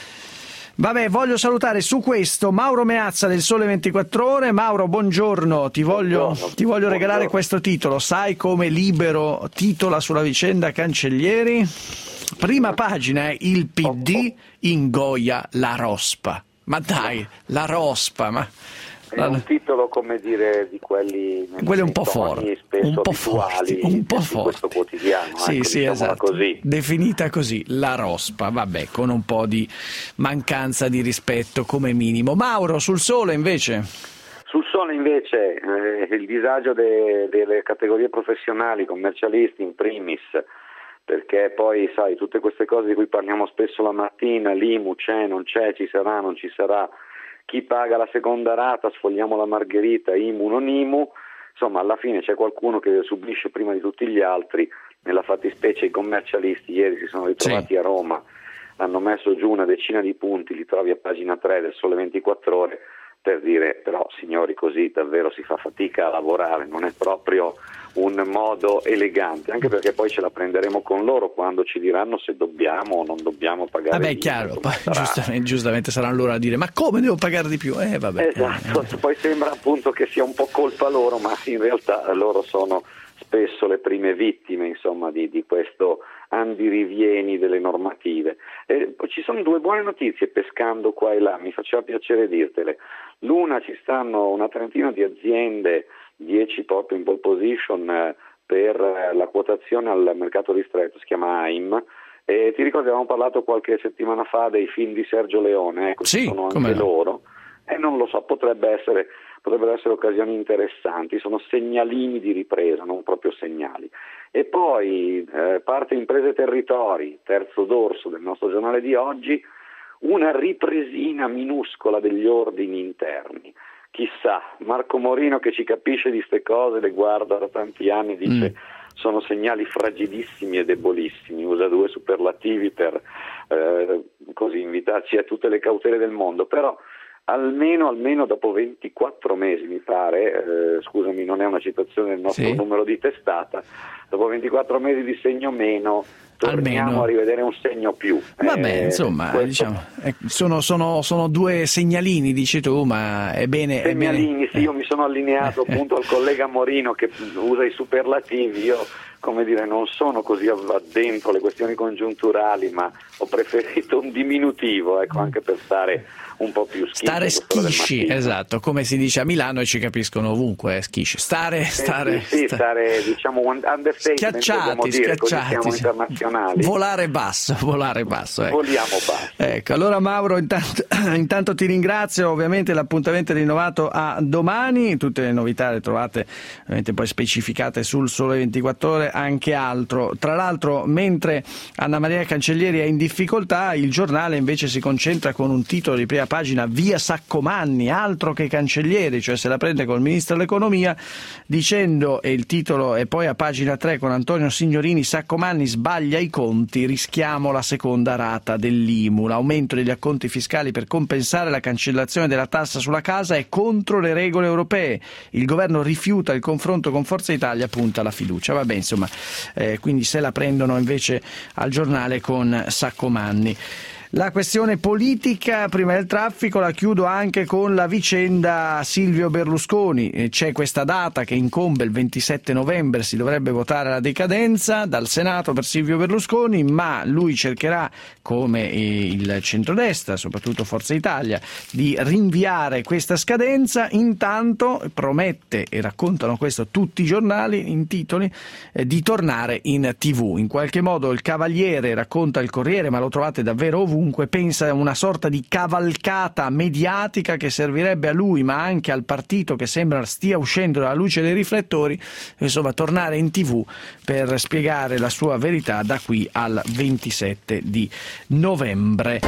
Vabbè, voglio salutare su questo Mauro Meazza del Sole 24 Ore. Mauro, buongiorno, ti voglio regalare questo titolo. Sai come Libero titola sulla vicenda Cancellieri? Prima pagina è il PD ingoia la rospa. Ma dai, la rospa, ma... È un titolo, come dire, di quelli un po' forti, un po' forti, questo quotidiano, sì, sì, esatto. Così. Definita così, la rospa, vabbè, con un po' di mancanza di rispetto come minimo. Mauro, sul Sole invece? Sul Sole invece il disagio delle categorie professionali, commercialisti in primis, perché poi sai tutte queste cose di cui parliamo spesso la mattina, l'IMU c'è, non c'è, ci sarà, non ci sarà, chi paga la seconda rata, sfogliamo la margherita, IMU non IMU, insomma alla fine c'è qualcuno che subisce prima di tutti gli altri, nella fattispecie i commercialisti ieri si sono ritrovati a Roma, hanno messo giù una decina di punti, li trovi a pagina 3 del Sole 24 Ore, per dire però signori così davvero si fa fatica a lavorare, non è proprio un modo elegante, anche perché poi ce la prenderemo con loro quando ci diranno se dobbiamo o non dobbiamo pagare. Vabbè, chiaro, poi giustamente saranno loro a dire ma come devo pagare di più? Vabbè. Esatto, poi sembra appunto che sia un po' colpa loro, ma in realtà loro sono spesso le prime vittime, insomma, di questo andirivieni delle normative. Ci sono due buone notizie pescando qua e là, mi faceva piacere dirtele. L'una, ci stanno una trentina di aziende, 10 proprio in pole position per la quotazione al mercato ristretto, si chiama AIM, e ti ricordi avevamo parlato qualche settimana fa dei film di Sergio Leone, sì, sono anche loro, non lo so, potrebbero essere occasioni interessanti, sono segnalini di ripresa, non proprio segnali. E poi parte Imprese Territori, terzo dorso del nostro giornale di oggi, una ripresina minuscola degli ordini interni. Chissà, Marco Morino che ci capisce di ste cose, le guarda da tanti anni, dice sono segnali fragilissimi e debolissimi, usa due superlativi per così invitarci a tutte le cautele del mondo, però almeno dopo 24 mesi mi pare, scusami non è una citazione del nostro numero di testata, dopo 24 mesi di segno meno torniamo a rivedere un segno più. Vabbè, insomma, diciamo, sono due segnalini, dici tu, ma è bene. Segnalini, sì, io mi sono allineato appunto al collega Morino che usa i superlativi, io come dire non sono così addentro le questioni congiunturali, ma ho preferito un diminutivo, ecco, anche per stare un po' più schisci. Stare schisci, esatto, come si dice a Milano e ci capiscono ovunque, schisci. Stare diciamo understatement, schiacciati, siamo internazionali. Volare basso. Ecco. Voliamo basso. Ecco, allora Mauro, intanto ti ringrazio, ovviamente l'appuntamento è rinnovato a domani, tutte le novità le trovate ovviamente poi specificate sul Sole 24 Ore, anche altro. Tra l'altro, mentre Anna Maria Cancellieri è in difficoltà, il giornale invece si concentra con un titolo di prima pagina: via Saccomanni, altro che Cancellieri, cioè se la prende col ministro dell'economia, dicendo, e il titolo è poi a pagina 3 con Antonio Signorini: Saccomanni sbaglia i conti, rischiamo la seconda rata dell'IMU, l'aumento degli acconti fiscali per compensare la cancellazione della tassa sulla casa è contro le regole europee, il governo rifiuta il confronto con Forza Italia, punta la fiducia. Vabbè, insomma, quindi se la prendono invece al giornale con Saccomanni. La questione politica, prima del traffico, la chiudo anche con la vicenda Silvio Berlusconi. C'è questa data che incombe, il 27 novembre, si dovrebbe votare la decadenza dal Senato per Silvio Berlusconi, ma lui cercherà, come il centrodestra, soprattutto Forza Italia, di rinviare questa scadenza. Intanto promette, e raccontano questo tutti i giornali in titoli, di tornare in TV. In qualche modo il Cavaliere, racconta il Corriere, ma lo trovate davvero ovunque, pensa a una sorta di cavalcata mediatica che servirebbe a lui ma anche al partito che sembra stia uscendo dalla luce dei riflettori, insomma tornare in TV per spiegare la sua verità da qui al 27 di novembre.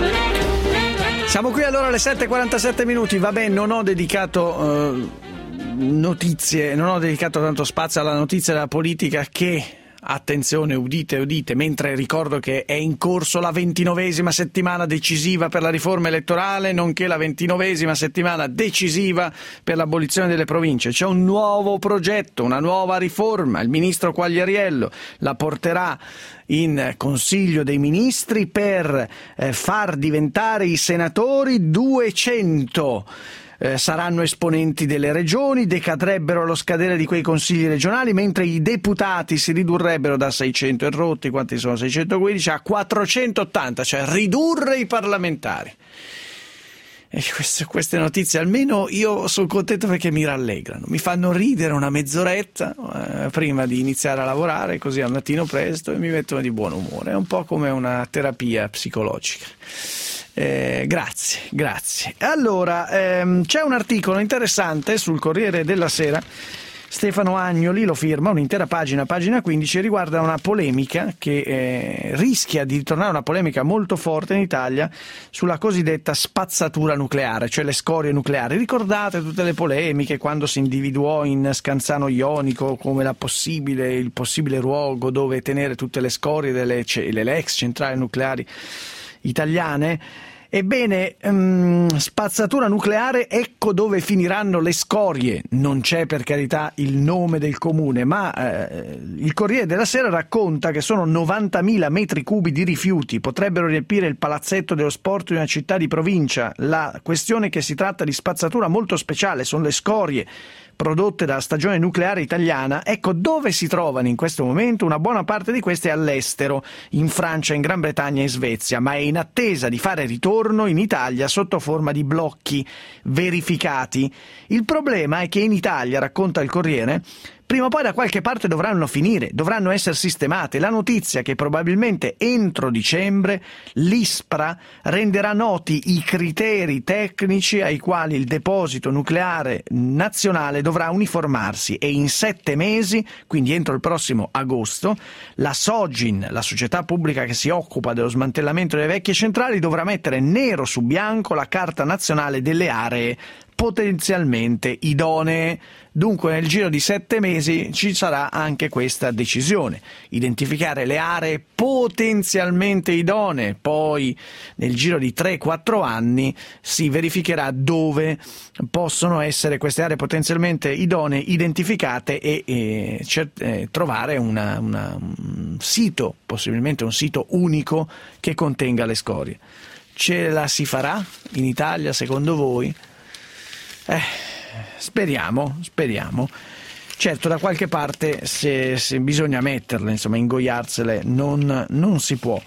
Siamo qui allora alle 7:47 minuti. Vabbè, non ho dedicato notizie, non ho dedicato tanto spazio alla notizia della politica che attenzione, udite, mentre ricordo che è in corso la 29esima settimana decisiva per la riforma elettorale, nonché la 29esima settimana decisiva per l'abolizione delle province. C'è un nuovo progetto, una nuova riforma. Il ministro Quagliariello la porterà in Consiglio dei Ministri per far diventare i senatori 200. Saranno esponenti delle regioni, decadrebbero allo scadere di quei consigli regionali, mentre i deputati si ridurrebbero da 600 e rotti, quanti sono 615, a 480, cioè ridurre i parlamentari. E queste notizie almeno io sono contento perché mi rallegrano, mi fanno ridere una mezz'oretta prima di iniziare a lavorare, così al mattino presto, e mi mettono di buon umore. È un po' come una terapia psicologica. Grazie. Allora, c'è un articolo interessante sul Corriere della Sera, Stefano Agnoli lo firma, un'intera pagina 15, riguarda una polemica che rischia di tornare una polemica molto forte in Italia sulla cosiddetta spazzatura nucleare, cioè le scorie nucleari. Ricordate tutte le polemiche quando si individuò in Scanzano Jonico come il possibile luogo dove tenere tutte le scorie delle ex centrali nucleari italiane? Ebbene, spazzatura nucleare, ecco dove finiranno le scorie. Non c'è per carità il nome del comune, ma il Corriere della Sera racconta che sono 90.000 metri cubi di rifiuti, potrebbero riempire il palazzetto dello sport di una città di provincia. La questione è che si tratta di spazzatura molto speciale, sono le scorie prodotte dalla stagione nucleare italiana. Ecco dove si trovano in questo momento. Una buona parte di queste è all'estero, in Francia, in Gran Bretagna e in Svezia, ma è in attesa di fare ritorno in Italia sotto forma di blocchi verificati. Il problema è che in Italia, racconta il Corriere, prima o poi da qualche parte dovranno finire, dovranno essere sistemate. La notizia è che probabilmente entro dicembre l'ISPRA renderà noti i criteri tecnici ai quali il deposito nucleare nazionale dovrà uniformarsi, e in 7 mesi, quindi entro il prossimo agosto, la Sogin, la società pubblica che si occupa dello smantellamento delle vecchie centrali, dovrà mettere nero su bianco la carta nazionale delle aree potenzialmente idonee. Dunque nel giro di 7 mesi ci sarà anche questa decisione, identificare le aree potenzialmente idonee, poi nel giro di 3-4 anni si verificherà dove possono essere queste aree potenzialmente idonee identificate e trovare un sito, possibilmente un sito unico che contenga le scorie. Ce la si farà in Italia secondo voi? Speriamo. Certo, da qualche parte se bisogna metterle, insomma, ingoiarsele, non si può.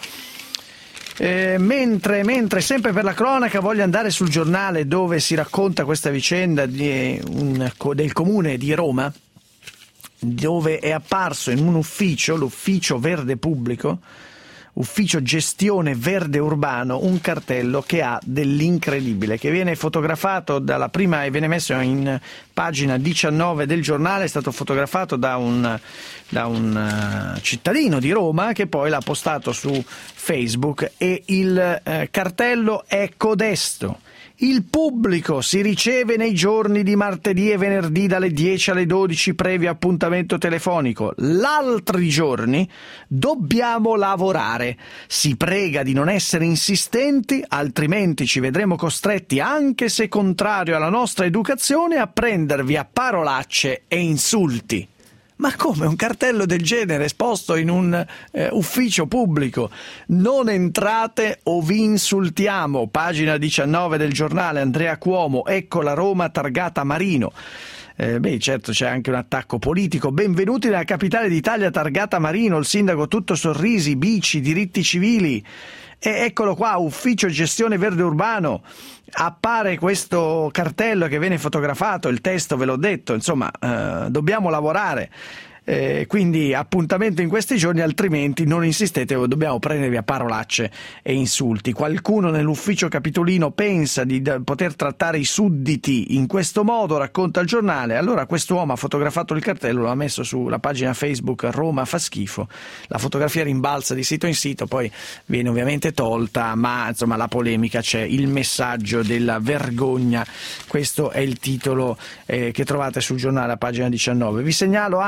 Mentre sempre per la cronaca voglio andare sul Giornale, dove si racconta questa vicenda del comune di Roma, dove è apparso in un ufficio, l'ufficio verde pubblico, ufficio gestione verde urbano, un cartello che ha dell'incredibile, che viene fotografato dalla prima e viene messo in pagina 19 del Giornale. È stato fotografato da un cittadino di Roma che poi l'ha postato su Facebook, e il cartello è codesto: il pubblico si riceve nei giorni di martedì e venerdì dalle 10 alle 12 previo appuntamento telefonico. L'altri giorni dobbiamo lavorare. Si prega di non essere insistenti, altrimenti ci vedremo costretti, anche se contrario alla nostra educazione, a prendervi a parolacce e insulti. Ma come un cartello del genere esposto in un ufficio pubblico? Non entrate o vi insultiamo. Pagina 19 del Giornale, Andrea Cuomo, ecco la Roma targata Marino. Certo, c'è anche un attacco politico. Benvenuti nella capitale d'Italia targata Marino, il sindaco tutto sorrisi, bici, diritti civili. E eccolo qua, ufficio gestione verde urbano. Appare questo cartello che viene fotografato, il testo ve l'ho detto, insomma, dobbiamo lavorare. Quindi appuntamento in questi giorni, altrimenti non insistete, dobbiamo prendervi a parolacce e insulti. Qualcuno nell'ufficio capitolino pensa di poter trattare i sudditi in questo modo, racconta il Giornale. Allora quest'uomo ha fotografato il cartello, l'ha messo sulla pagina Facebook Roma fa schifo. La fotografia rimbalza di sito in sito, poi viene ovviamente tolta, ma insomma la polemica c'è, il messaggio della vergogna. Questo è il titolo che trovate sul Giornale a pagina 19. Vi segnalo anche una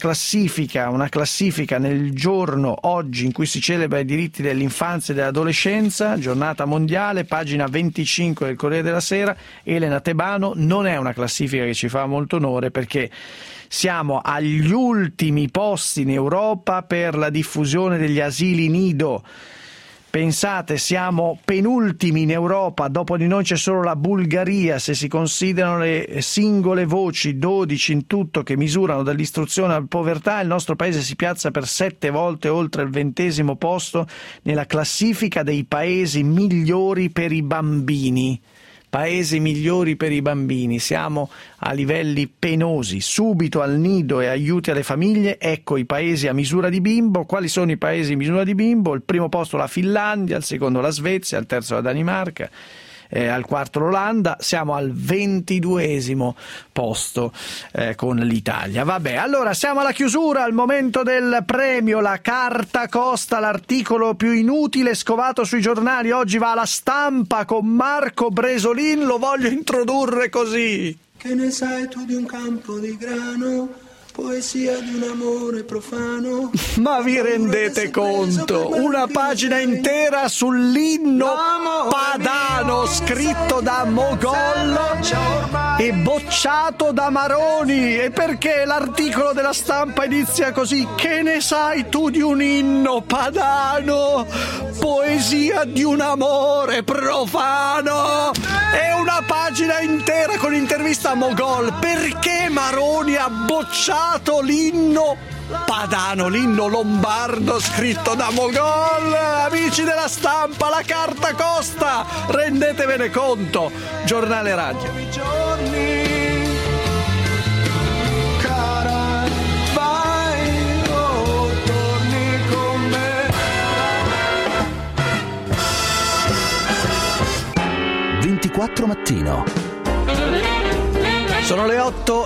classifica nel giorno oggi in cui si celebra i diritti dell'infanzia e dell'adolescenza, giornata mondiale, pagina 25 del Corriere della Sera. Elena Tebano, non è una classifica che ci fa molto onore, perché siamo agli ultimi posti in Europa per la diffusione degli asili nido. Pensate, siamo penultimi in Europa, dopo di noi c'è solo la Bulgaria, se si considerano le singole voci, 12 in tutto, che misurano dall'istruzione alla povertà. Il nostro paese si piazza per 7 volte oltre il 20° posto nella classifica dei paesi migliori per i bambini. Paesi migliori per i bambini, siamo a livelli penosi. Subito al nido e aiuti alle famiglie, ecco i paesi a misura di bimbo. Quali sono i paesi a misura di bimbo? Il primo posto la Finlandia, al secondo la Svezia, al terzo la Danimarca, al quarto l'Olanda, siamo al 22° posto con l'Italia. Vabbè, allora siamo alla chiusura, al momento del premio. La carta costa, l'articolo più inutile scovato sui giornali, oggi va alla Stampa con Marco Bresolin. Lo voglio introdurre così: che ne sai tu di un campo di grano, poesia di un amore profano. Ma vi rendete conto? Una pagina intera sull'inno padano, scritto da Mogol e bocciato da Maroni. E perché l'articolo della Stampa inizia così: che ne sai tu di un inno padano, poesia di un amore profano? È una pagina intera con intervista a Mogol. Perché Maroni ha bocciato l'inno padano, l'inno lombardo scritto da Mogol? Amici della Stampa, la carta costa, rendetevene conto. Giornale Radio. Cara, vai, oh, torni con me. 24 mattino. Sono le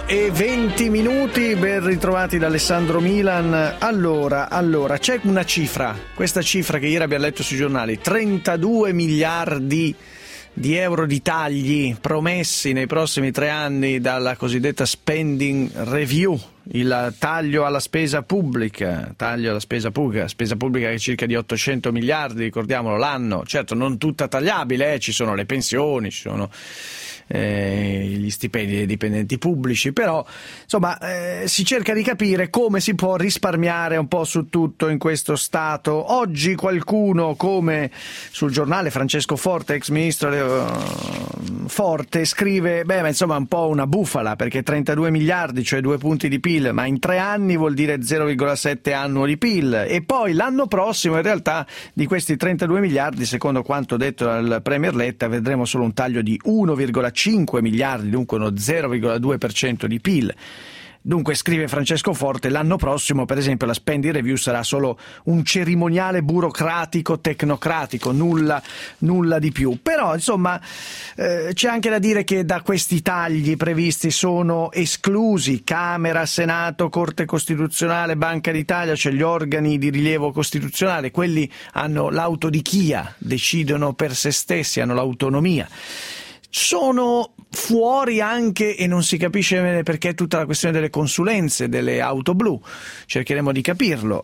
8:20, ben ritrovati da Alessandro Milan. Allora, c'è una cifra, questa cifra che ieri abbiamo letto sui giornali: 32 miliardi di euro di tagli promessi nei prossimi 3 anni dalla cosiddetta spending review, il taglio alla spesa pubblica, spesa pubblica che è circa di 800 miliardi, ricordiamolo, l'anno. Certo, non tutta tagliabile, ci sono le pensioni, ci sono gli stipendi dei dipendenti pubblici, però insomma si cerca di capire come si può risparmiare un po' su tutto in questo Stato. Oggi qualcuno, come sul giornale Francesco Forte, ex ministro Forte, scrive: ma insomma un po' una bufala, perché 32 miliardi, cioè 2 punti di PIL, ma in 3 anni vuol dire 0,7 annuo di PIL, e poi l'anno prossimo in realtà di questi 32 miliardi, secondo quanto detto dal Premier Letta, vedremo solo un taglio di 1,5 miliardi, dunque uno 0,2% di PIL. Dunque, scrive Francesco Forte, l'anno prossimo per esempio la spending review sarà solo un cerimoniale burocratico tecnocratico, nulla di più. Però insomma c'è anche da dire che da questi tagli previsti sono esclusi Camera, Senato, Corte Costituzionale, Banca d'Italia, cioè gli organi di rilievo costituzionale. Quelli hanno l'autodichia, decidono per se stessi, hanno l'autonomia. Sono fuori anche, e non si capisce bene perché, tutta la questione delle consulenze, delle auto blu. Cercheremo di capirlo.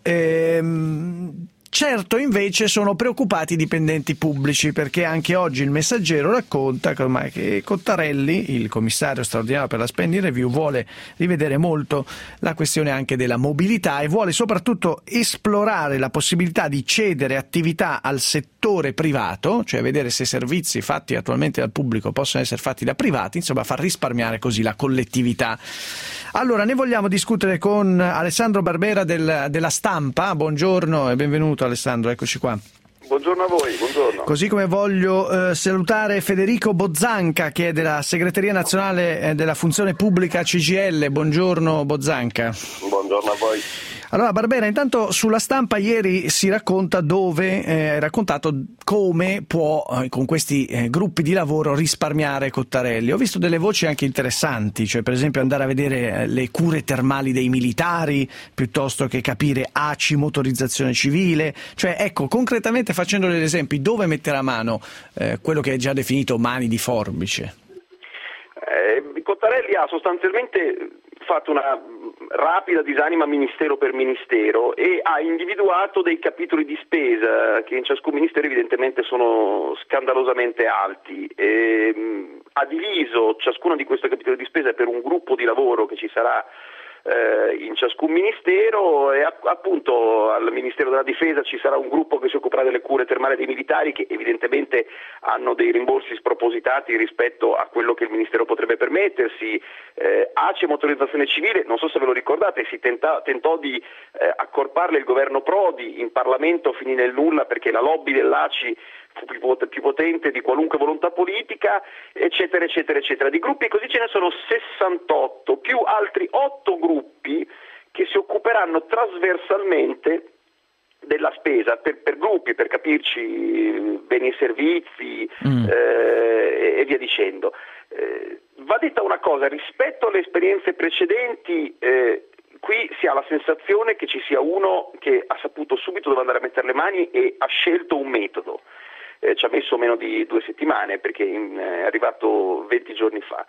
Certo, invece sono preoccupati i dipendenti pubblici, perché anche oggi il Messaggero racconta che Cottarelli, il commissario straordinario per la spending review, vuole rivedere molto la questione anche della mobilità e vuole soprattutto esplorare la possibilità di cedere attività al settore privato, cioè vedere se servizi fatti attualmente dal pubblico possono essere fatti da privati, insomma far risparmiare così la collettività. Allora, ne vogliamo discutere con Alessandro Barbera della Stampa. Buongiorno e benvenuto Alessandro, eccoci qua. Buongiorno a voi, buongiorno. Così come voglio salutare Federico Bozzanca, che è della Segreteria Nazionale della Funzione Pubblica CGIL. Buongiorno Bozzanca. Buongiorno a voi. Allora Barbera, intanto sulla Stampa ieri si racconta è raccontato come può con questi gruppi di lavoro risparmiare Cottarelli. Ho visto delle voci anche interessanti, cioè per esempio andare a vedere le cure termali dei militari piuttosto che capire ACI, motorizzazione civile, cioè ecco, concretamente facendo degli esempi, dove metterà mano quello che è già definito mani di forbice? Cottarelli ha sostanzialmente fatto una rapida disanima ministero per ministero e ha individuato dei capitoli di spesa che in ciascun ministero evidentemente sono scandalosamente alti. Ha diviso ciascuno di questi capitoli di spesa per un gruppo di lavoro che ci sarà in ciascun ministero, e appunto al Ministero della Difesa ci sarà un gruppo che si occuperà delle cure termali dei militari, che evidentemente hanno dei rimborsi spropositati rispetto a quello che il Ministero potrebbe permettersi. ACE Motorizzazione Civile, non so se ve lo ricordate, si tentò di accorparle il governo Prodi, in Parlamento finì nel nulla perché la lobby dell'ACI fu più potente di qualunque volontà politica, eccetera eccetera eccetera. Di gruppi così ce ne sono 68 più altri 8 gruppi che si occuperanno trasversalmente della spesa per gruppi, per capirci, beni e servizi e via dicendo. Va detta una cosa: rispetto alle esperienze precedenti, qui si ha la sensazione che ci sia uno che ha saputo subito dove andare a mettere le mani e ha scelto un metodo. Ci ha messo meno di 2 settimane perché è arrivato 20 giorni fa.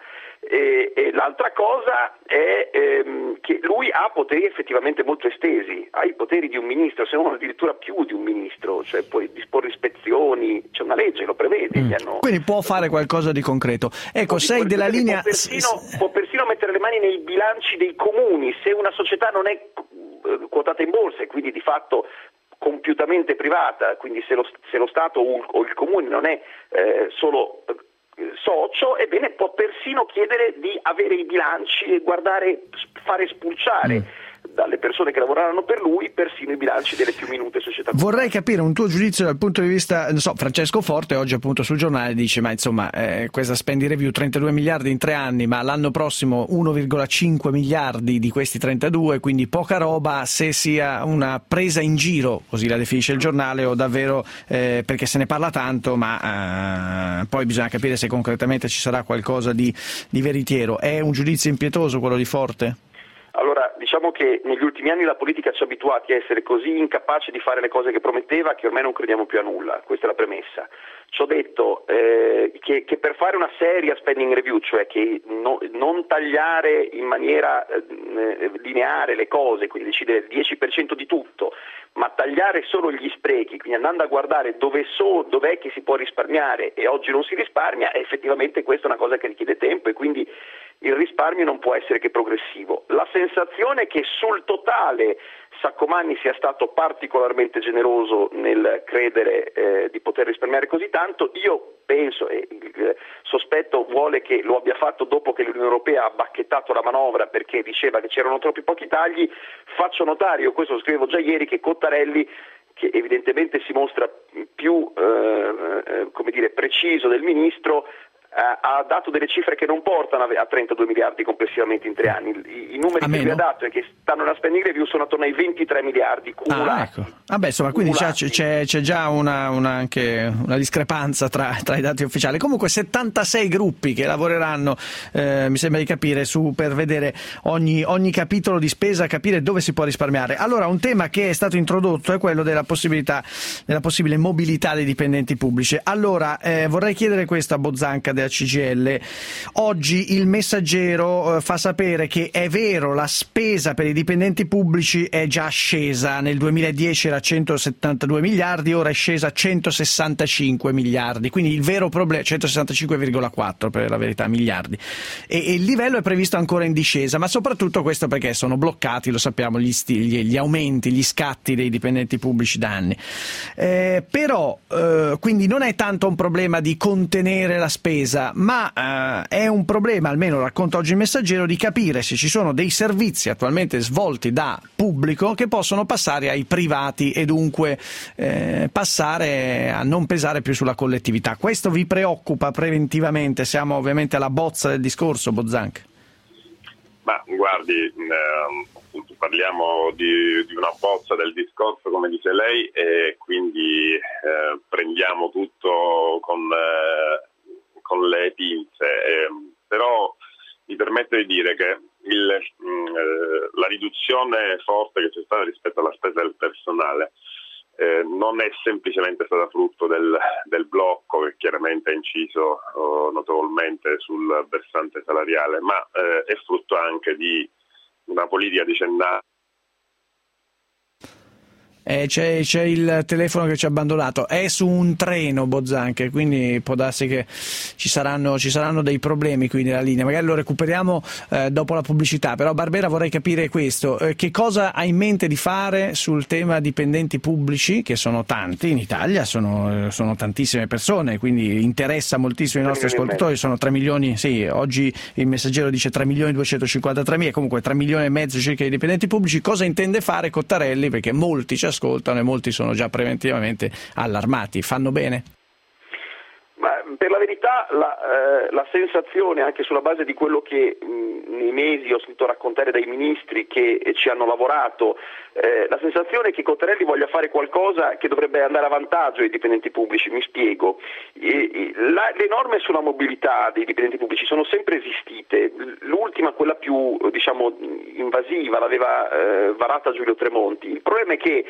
E l'altra cosa è che lui ha poteri effettivamente molto estesi, ha i poteri di un ministro, se non addirittura più di un ministro, cioè puoi disporre ispezioni, c'è una legge, lo prevede. Quindi può fare qualcosa di concreto. Ecco, sei della linea... Può persino mettere le mani nei bilanci dei comuni se una società non è quotata in borsa e quindi di fatto compiutamente privata, quindi se lo Stato o il comune non è solo socio, ebbene può persino chiedere di avere i bilanci e fare spulciare dalle persone che lavoreranno per lui persino i bilanci delle più minute società. Vorrei capire un tuo giudizio dal punto di vista, Francesco Forte oggi appunto sul giornale dice ma insomma questa spending review 32 miliardi in 3 anni, ma l'anno prossimo 1,5 miliardi di questi 32, quindi poca roba, se sia una presa in giro, così la definisce il giornale, o davvero perché se ne parla tanto ma poi bisogna capire se concretamente ci sarà qualcosa di veritiero. È un giudizio impietoso quello di Forte? Allora, diciamo che negli ultimi anni la politica ci ha abituati a essere così incapaci di fare le cose che prometteva che ormai non crediamo più a nulla, questa è la premessa. Ci ho detto che per fare una seria spending review, cioè che non tagliare in maniera lineare le cose, quindi decidere il 10% di tutto, ma tagliare solo gli sprechi, quindi andando a guardare dov'è che si può risparmiare e oggi non si risparmia, effettivamente questa è una cosa che richiede tempo e quindi il risparmio non può essere che progressivo. La sensazione è che sul totale Saccomanni sia stato particolarmente generoso nel credere di poter risparmiare così tanto. Io penso, e il sospetto vuole che lo abbia fatto dopo che l'Unione Europea ha bacchettato la manovra perché diceva che c'erano troppi pochi tagli. Faccio notare, io questo lo scrivevo già ieri, che Cottarelli, che evidentemente si mostra più preciso del ministro, ha dato delle cifre che non portano a 32 miliardi complessivamente in 3 anni. I numeri che lui ha dato e che stanno nella spending review sono attorno ai 23 miliardi cumulati. Ecco. Vabbè, insomma, quindi c'è già anche una discrepanza tra i dati ufficiali. Comunque 76 gruppi che lavoreranno, mi sembra di capire, per vedere ogni capitolo di spesa, capire dove si può risparmiare. Allora, un tema che è stato introdotto è quello della possibile mobilità dei dipendenti pubblici. Allora, vorrei chiedere questo a Bozzanca della CGIL. Oggi il Messaggero fa sapere che è vero, la spesa per i dipendenti pubblici è già scesa, nel 2010 era 172 miliardi, ora è scesa a 165 miliardi, quindi il vero problema, 165,4 per la verità miliardi, e il livello è previsto ancora in discesa, ma soprattutto questo perché sono bloccati, lo sappiamo, gli aumenti, gli scatti dei dipendenti pubblici da anni. Però quindi non è tanto un problema di contenere la spesa, ma è un problema, almeno racconta oggi il Messaggero, di capire se ci sono dei servizi attualmente svolti da pubblico che possono passare ai privati e dunque passare a non pesare più sulla collettività. Questo vi preoccupa preventivamente? Siamo ovviamente alla bozza del discorso, Bozzanca. Ma guardi, appunto parliamo di una bozza del discorso, come dice lei, e quindi prendiamo tutto con le pinze, però mi permetto di dire che la riduzione forte che c'è stata rispetto alla spesa del personale non è semplicemente stata frutto del blocco che chiaramente ha inciso notevolmente sul versante salariale, ma è frutto anche di una politica decennale. C'è il telefono che ci ha abbandonato, è su un treno Bozzanca, quindi può darsi che ci saranno dei problemi qui nella linea, magari lo recuperiamo dopo la pubblicità. Però Barbera, vorrei capire questo, che cosa ha in mente di fare sul tema dipendenti pubblici, che sono tanti in Italia, sono tantissime persone, quindi interessa moltissimo i nostri ascoltatori, sono 3 milioni, sì, oggi il Messaggero dice 3.253.000, comunque 3 milioni e mezzo circa di dipendenti pubblici. Cosa intende fare Cottarelli? Perché molti ci ascoltano e molti sono già preventivamente allarmati. Fanno bene? Ma per la verità la sensazione, anche sulla base di quello che nei mesi ho sentito raccontare dai ministri che ci hanno lavorato, la sensazione è che Cottarelli voglia fare qualcosa che dovrebbe andare a vantaggio dei dipendenti pubblici. Mi spiego. Le norme sulla mobilità dei dipendenti pubblici sono sempre esistite. L'ultima, quella più invasiva, l'aveva varata Giulio Tremonti. Il problema è che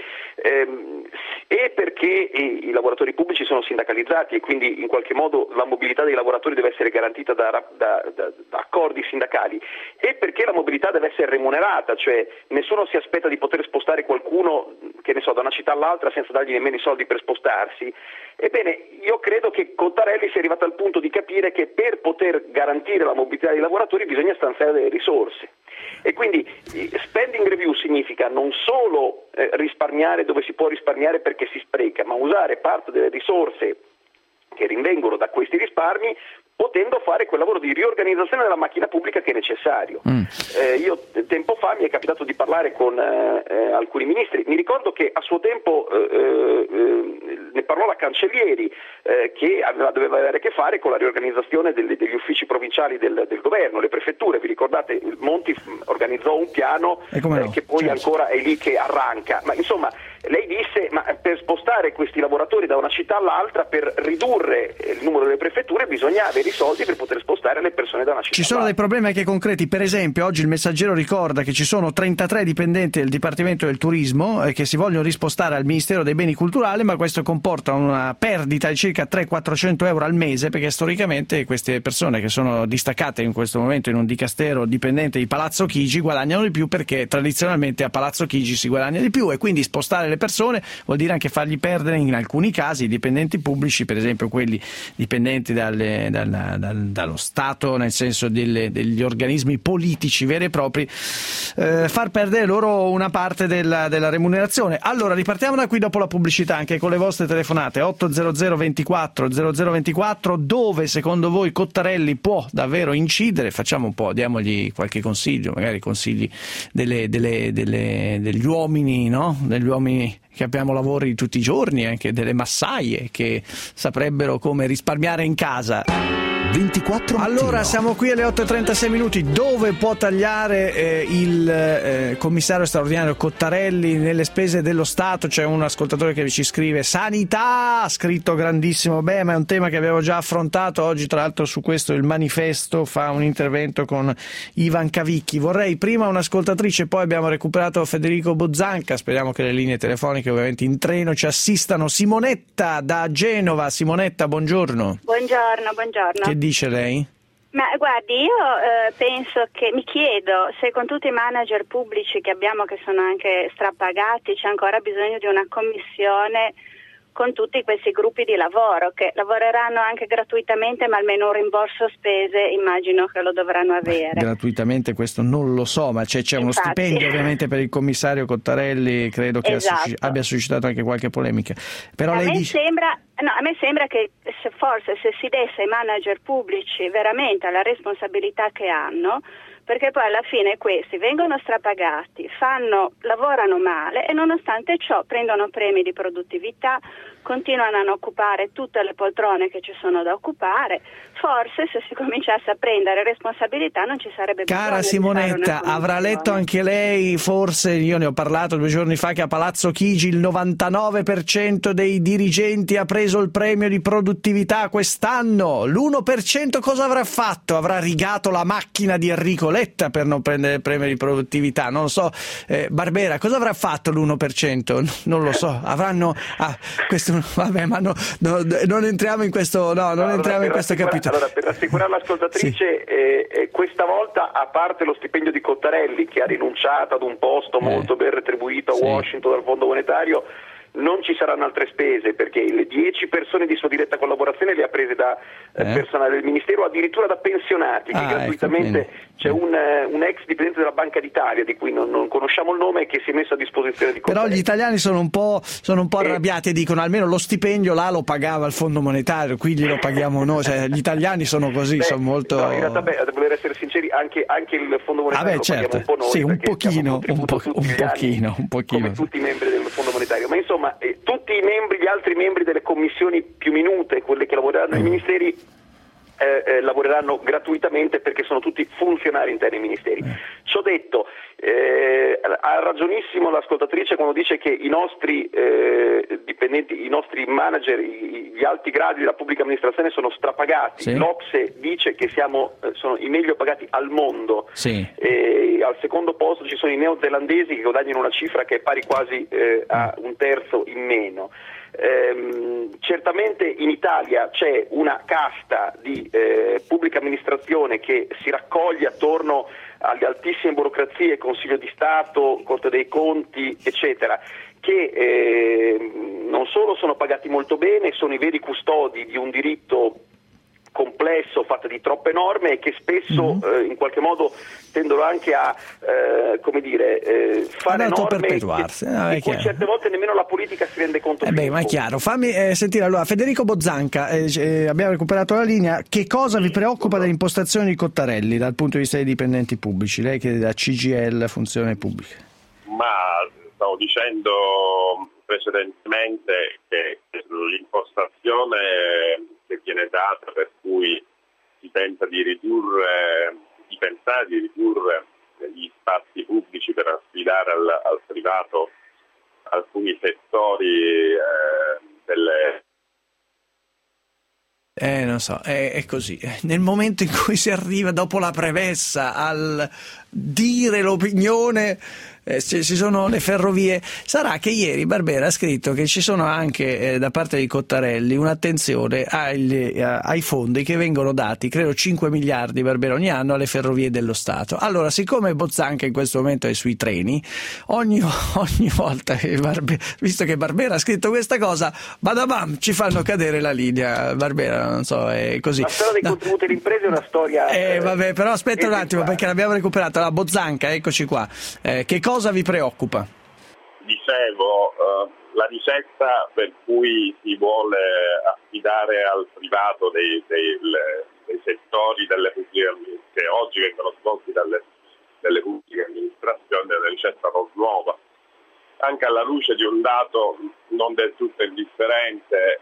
è perché i lavoratori pubblici sono sindacalizzati e quindi in qualche modo la mobilità dei lavoratori deve essere garantita da accordi sindacali, e perché la mobilità deve essere remunerata, cioè nessuno si aspetta di poter spostare qualcuno, che ne so, da una città all'altra senza dargli nemmeno i soldi per spostarsi. Ebbene, io credo che Cottarelli sia arrivato al punto di capire che per poter garantire la mobilità dei lavoratori bisogna stanziare delle risorse. E quindi spending review significa non solo risparmiare dove si può risparmiare perché si spreca, ma usare parte delle risorse che rinvengono da questi risparmi, potendo fare quel lavoro di riorganizzazione della macchina pubblica che è necessario. Io tempo fa mi è capitato di parlare con alcuni ministri, mi ricordo che a suo tempo ne parlò la Cancellieri, che doveva avere a che fare con la riorganizzazione degli uffici provinciali del governo, le prefetture. Vi ricordate, Monti organizzò un piano che poi ancora è lì che arranca, ma insomma lei disse: ma per spostare questi lavoratori da una città all'altra, per ridurre il numero delle prefetture, bisogna avere i soldi per poter spostare le persone da una città. Ci sono dei problemi anche concreti. Per esempio, oggi il Messaggero ricorda che ci sono 33 dipendenti del Dipartimento del Turismo che si vogliono rispostare al Ministero dei Beni Culturali, ma questo comporta una perdita di circa 300-400 euro al mese, perché storicamente queste persone che sono distaccate in questo momento in un dicastero dipendente di Palazzo Chigi guadagnano di più, perché tradizionalmente a Palazzo Chigi si guadagna di più, e quindi spostare le persone vuol dire anche fargli perdere in alcuni casi i dipendenti pubblici, per esempio quelli dipendenti dallo Stato, nel senso degli organismi politici veri e propri, far perdere loro una parte della remunerazione. Allora ripartiamo da qui dopo la pubblicità, anche con le vostre telefonate 800 24 0024, dove secondo voi Cottarelli può davvero incidere. Facciamo un po', diamogli qualche consiglio, magari consigli degli uomini, no? Degli uomini che abbiamo lavori tutti i giorni, anche delle massaie che saprebbero come risparmiare in casa. 24 mattino. Allora siamo qui alle 8:36 minuti. Dove può tagliare il commissario straordinario Cottarelli nelle spese dello Stato? C'è un ascoltatore che ci scrive: sanità, ha scritto grandissimo. Beh, ma è un tema che abbiamo già affrontato oggi, tra l'altro su questo il Manifesto fa un intervento con Ivan Cavicchi. Vorrei prima un'ascoltatrice, poi abbiamo recuperato Federico Bozzanca. Speriamo che le linee telefoniche ovviamente in treno ci assistano. Simonetta da Genova. Simonetta, buongiorno. Buongiorno. Che dice lei? Ma guardi, io penso che, mi chiedo se con tutti i manager pubblici che abbiamo, che sono anche strapagati, c'è ancora bisogno di una commissione con tutti questi gruppi di lavoro che lavoreranno anche gratuitamente, ma almeno un rimborso spese immagino che lo dovranno avere. Gratuitamente questo non lo so, ma c'è uno stipendio ovviamente per il commissario Cottarelli, credo che abbia suscitato anche qualche polemica. Però lei dice... a me sembra che forse se si desse ai manager pubblici veramente la responsabilità che hanno, perché poi alla fine questi vengono strapagati, lavorano male e nonostante ciò prendono premi di produttività, continuano a occupare tutte le poltrone che ci sono da occupare. Forse se si cominciasse a prendere responsabilità non ci sarebbe bisogno. Cara Simonetta, avrà letto anche lei, forse io ne ho parlato 2 giorni fa, che a Palazzo Chigi il 99% dei dirigenti ha preso il premio di produttività quest'anno. L'1% cosa avrà fatto? Avrà rigato la macchina di Enrico Letta per non prendere il premio di produttività, non lo so. Barbera, cosa avrà fatto l'1%? Non lo so, avranno vabbè, ma non entriamo in questo in questo capitolo. Allora, per rassicurare l'ascoltatrice, questa volta, a parte lo stipendio di Cottarelli, che ha rinunciato ad un posto molto ben retribuito a Washington dal Fondo Monetario, non ci saranno altre spese, perché le 10 persone di sua diretta collaborazione le ha prese da personale del Ministero, addirittura da pensionati, che gratuitamente c'è un ex dipendente della Banca d'Italia, di cui non conosciamo il nome, che si è messo a disposizione di Cottarelli. Però gli italiani sono un po' arrabbiati e dicono almeno lo stipendio là lo pagava il Fondo Monetario, qui glielo paghiamo noi, cioè, gli italiani sono così, sono molto... No, in realtà, a voler essere sinceri, anche il Fondo Monetario lo paghiamo un po' noi, sì, un pochino, come tutti i membri del Fondo Monetario, ma insomma tutti gli altri membri delle commissioni più minute, quelle che lavoreranno nei ministeri, lavoreranno gratuitamente, perché sono tutti funzionari interni ai ministeri. Ciò detto, ha ragionissimo l'ascoltatrice quando dice che i nostri dipendenti, i nostri manager, gli alti gradi della pubblica amministrazione sono strapagati. L'Ocse dice che sono i meglio pagati al mondo. Al secondo posto ci sono i neozelandesi, che guadagnano una cifra che è pari quasi a un terzo in meno. Certamente in Italia c'è una casta di pubblica amministrazione che si raccoglie attorno alle altissime burocrazie, Consiglio di Stato, Corte dei Conti, eccetera, che non solo sono pagati molto bene, sono i veri custodi di un diritto complesso, fatto di troppe norme, e che spesso in qualche modo tendono anche a fare norme di cui certe volte nemmeno la politica si rende conto. Ma è chiaro. Fammi sentire allora Federico Bozzanca, abbiamo recuperato la linea. Che cosa vi preoccupa dell'impostazione di Cottarelli dal punto di vista dei dipendenti pubblici? Lei che è da CGIL, funzione pubblica. Ma stavo dicendo precedentemente che l'impostazione che viene data, per cui si tenta di pensare di ridurre gli spazi pubblici per affidare al privato alcuni settori delle... Non so, è così. Nel momento in cui si arriva dopo la premessa al dire l'opinione, ci sono le ferrovie. Sarà che ieri Barbera ha scritto che ci sono anche da parte di Cottarelli un'attenzione ai fondi che vengono dati, credo 5 miliardi Barbera ogni anno, alle ferrovie dello Stato. Allora, siccome Bozzanca in questo momento è sui treni, ogni volta che visto che Barbera ha scritto questa cosa, badabam, ci fanno cadere la linea. Barbera, non so, è così. La storia dei contributi alle imprese è una storia... vabbè, però aspetta un attimo, perché l'abbiamo recuperata. La Bozzanca, eccoci qua. Che cosa vi preoccupa? Dicevo, la ricetta per cui si vuole affidare al privato dei settori delle pubbliche che oggi vengono svolti delle pubbliche amministrazioni è una ricetta non nuova, anche alla luce di un dato non del tutto indifferente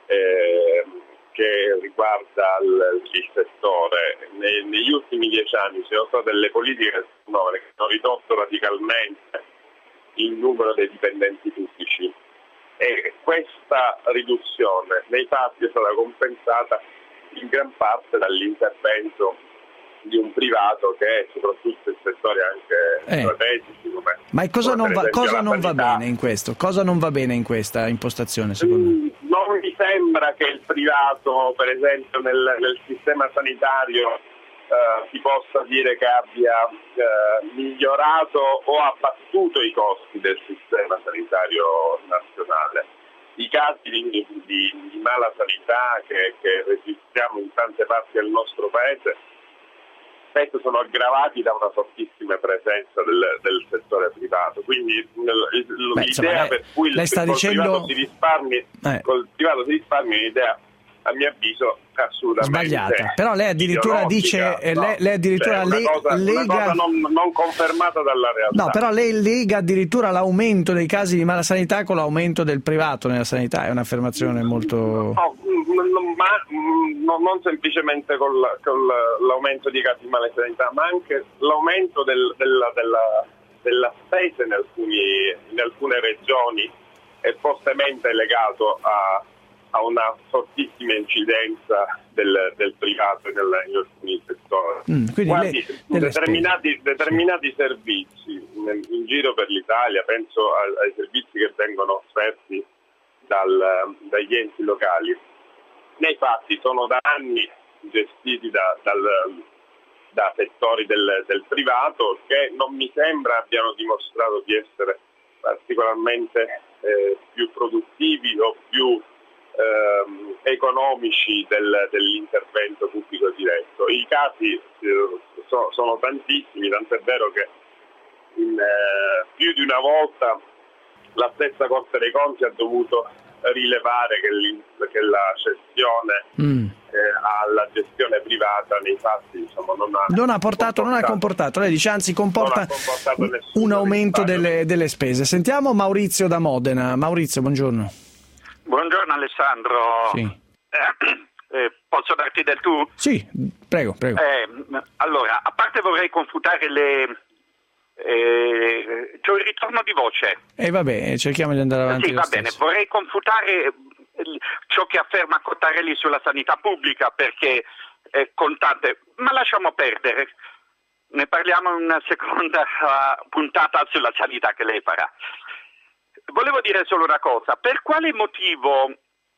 che riguarda il settore. Negli ultimi 10 anni ci sono state delle politiche che hanno ridotto radicalmente il numero dei dipendenti pubblici, e questa riduzione nei fatti è stata compensata in gran parte dall'intervento di un privato che è soprattutto in settori anche strategici come... Ma cosa non va bene in questo? Cosa non va bene in questa impostazione, secondo me? Non mi sembra che il privato, per esempio nel sistema sanitario, si possa dire che abbia migliorato o abbattuto i costi del sistema sanitario nazionale. I casi di mala sanità che registriamo in tante parti del nostro paese spesso sono aggravati da una fortissima presenza del settore privato. Quindi l'idea per cui il privato si risparmi è un'idea, a mio avviso, assolutamente sbagliata. Però lei addirittura dice lei addirittura una cosa non confermata dalla realtà. No, però lei lega addirittura l'aumento dei casi di mala sanità con l'aumento del privato nella sanità. È un'affermazione molto... non semplicemente con l'aumento di casi di mala sanità, ma anche l'aumento della spesa in alcune regioni è fortemente legato ha una fortissima incidenza del privato in alcuni settori. Guardi, determinati servizi in giro per l'Italia, penso ai servizi che vengono offerti dagli enti locali, nei fatti sono da anni gestiti da settori del privato che non mi sembra abbiano dimostrato di essere particolarmente più produttivi o più economici dell'intervento pubblico diretto. I casi sono tantissimi, tant'è vero che più di una volta la stessa Corte dei Conti ha dovuto rilevare che la cessione alla gestione privata nei fatti non ha comportato, lei dice, anzi comporta un aumento delle spese. Sentiamo Maurizio da Modena. Maurizio, buongiorno. Buongiorno Alessandro. Sì. Posso darti del tu? Sì, prego. Allora, a parte vorrei confutare c'è un ritorno di voce. Vabbè, cerchiamo di andare avanti. Sì, va bene. Vorrei confutare ciò che afferma Cottarelli sulla sanità pubblica, perché è contante, ma lasciamo perdere. Ne parliamo in una seconda puntata sulla sanità che lei farà. Volevo dire solo una cosa: per quale motivo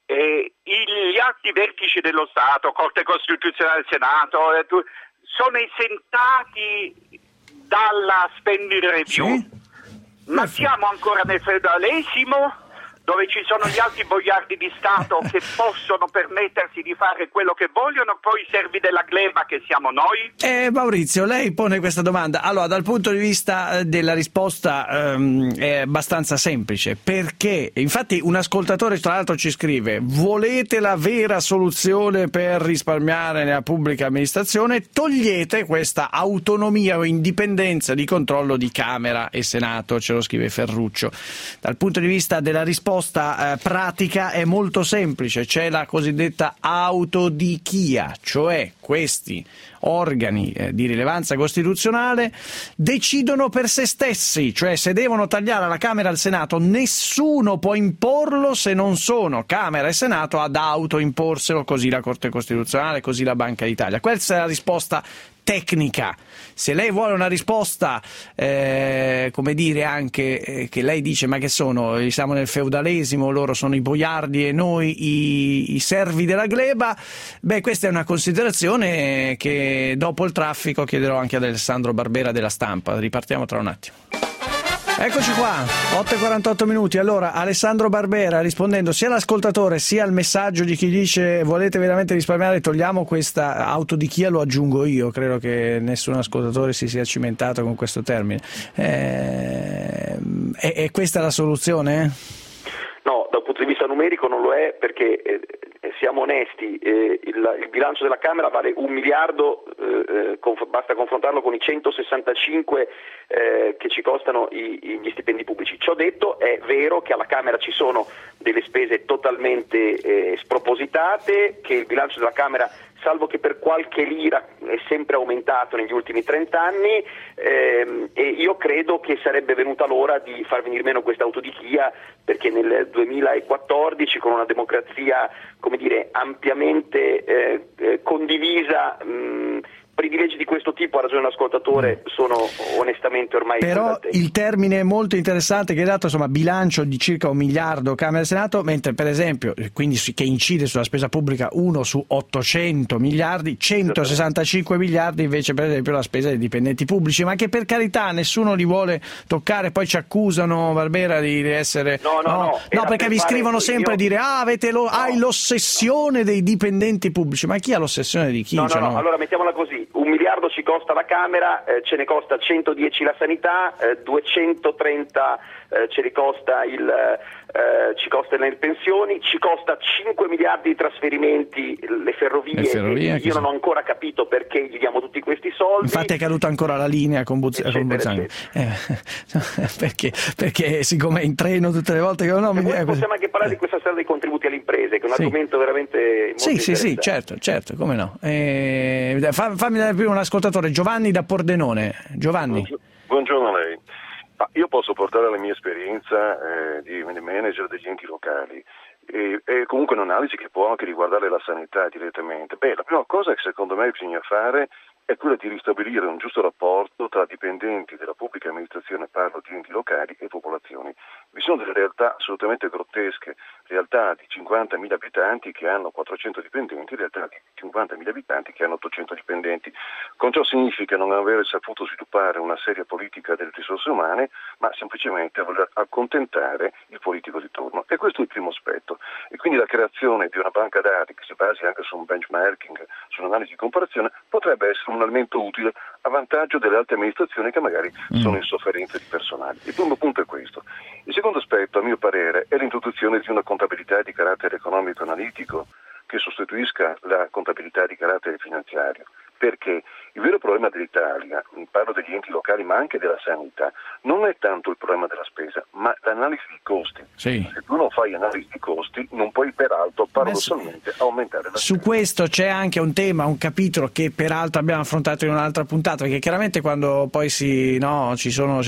gli alti vertici dello Stato, Corte Costituzionale, Senato, sono esentati dalla spending review? Sì. Ma siamo ancora nel feudalesimo, dove ci sono gli alti boiardi di Stato che possono permettersi di fare quello che vogliono, poi i servi della gleba che siamo noi? Maurizio, lei pone questa domanda. Allora, dal punto di vista della risposta è abbastanza semplice, perché infatti un ascoltatore tra l'altro ci scrive: volete la vera soluzione per risparmiare nella pubblica amministrazione? Togliete questa autonomia o indipendenza di controllo di Camera e Senato, ce lo scrive Ferruccio. Dal punto di vista della risposta pratica è molto semplice, c'è la cosiddetta autodichia, cioè questi organi di rilevanza costituzionale decidono per se stessi, cioè se devono tagliare alla Camera e al Senato nessuno può imporlo se non sono Camera e Senato ad autoimporselo, così la Corte Costituzionale, così la Banca d'Italia. Questa è la risposta tecnica. Se lei vuole una risposta, come dire, anche che lei dice ma che sono, siamo nel feudalesimo, loro sono i boiardi e noi i servi della gleba, questa è una considerazione che dopo il traffico chiederò anche ad Alessandro Barbera della Stampa. Ripartiamo tra un attimo. Eccoci qua, 8:48 minuti. Allora, Alessandro Barbera, rispondendo sia all'ascoltatore sia al messaggio di chi dice volete veramente risparmiare, togliamo questa autodichia, lo aggiungo io, credo che nessun ascoltatore si sia cimentato con questo termine. È questa la soluzione? No, dal punto di vista numerico non lo è, perché siamo onesti, il bilancio della Camera vale 1 miliardo, basta confrontarlo con i 165 che ci costano gli stipendi pubblici. Ciò detto, è vero che alla Camera ci sono delle spese totalmente spropositate, che il bilancio della Camera, salvo che per qualche lira, è sempre aumentato negli ultimi 30 anni, e io credo che sarebbe venuta l'ora di far venire meno questa autodichia, perché nel 2014, con una democrazia, come dire, ampiamente condivisa, privilegi di questo tipo, ha ragione l'ascoltatore, sono onestamente ormai... Però il termine è molto interessante che hai dato, insomma, bilancio di circa 1 miliardo Camera e Senato, mentre per esempio, quindi che incide sulla spesa pubblica 1 su 800 miliardi, 165 miliardi invece per esempio la spesa dei dipendenti pubblici, ma che per carità nessuno li vuole toccare, poi ci accusano, Barbera, di essere... No, perché vi scrivono sempre dire hai l'ossessione dei dipendenti pubblici, ma chi ha l'ossessione di chi? No, allora mettiamola così. 1 miliardo ci costa la Camera, ce ne costa 110 la sanità, 230 ce li costa ci costano le pensioni, ci costa 5 miliardi di trasferimenti le ferrovie io non ho ancora capito perché gli diamo tutti questi soldi. Infatti è caduta ancora la linea con Bolzano, perché siccome è in treno tutte le volte che possiamo anche parlare di questa storia dei contributi alle imprese, che è un argomento veramente molto interessante. Sì, certo, come no. Fammi dare prima un ascoltatore, Giovanni da Pordenone. Giovanni. Buongiorno a lei. Io posso portare la mia esperienza di manager degli enti locali. e comunque un'analisi che può anche riguardare la sanità direttamente. La prima cosa che secondo me bisogna fare è quella di ristabilire un giusto rapporto tra dipendenti della pubblica amministrazione, parlo di enti locali, e popolazioni. Vi sono delle realtà assolutamente grottesche, realtà di 50.000 abitanti che hanno 400 dipendenti, realtà di 50.000 abitanti che hanno 800 dipendenti. Con ciò significa non aver saputo sviluppare una seria politica delle risorse umane, ma semplicemente voler accontentare il politico di turno. E questo è il primo aspetto. E quindi la creazione di una banca dati che si basi anche su un benchmarking, su un'analisi di comparazione, potrebbe essere un elemento utile a vantaggio delle altre amministrazioni che magari sono in sofferenza di personale. Il primo punto è questo. Il secondo aspetto, a mio parere, è l'introduzione di una contabilità di carattere economico-analitico che sostituisca la contabilità di carattere finanziario. Perché il vero problema dell'Italia, parlo degli enti locali ma anche della sanità, non è tanto il problema della spesa, ma l'analisi di costi. Sì. Se tu non fai analisi di costi, non puoi peraltro paradossalmente aumentare la spesa. Su questo c'è anche un tema, un capitolo che peraltro abbiamo affrontato in un'altra puntata, perché chiaramente quando poi ci sono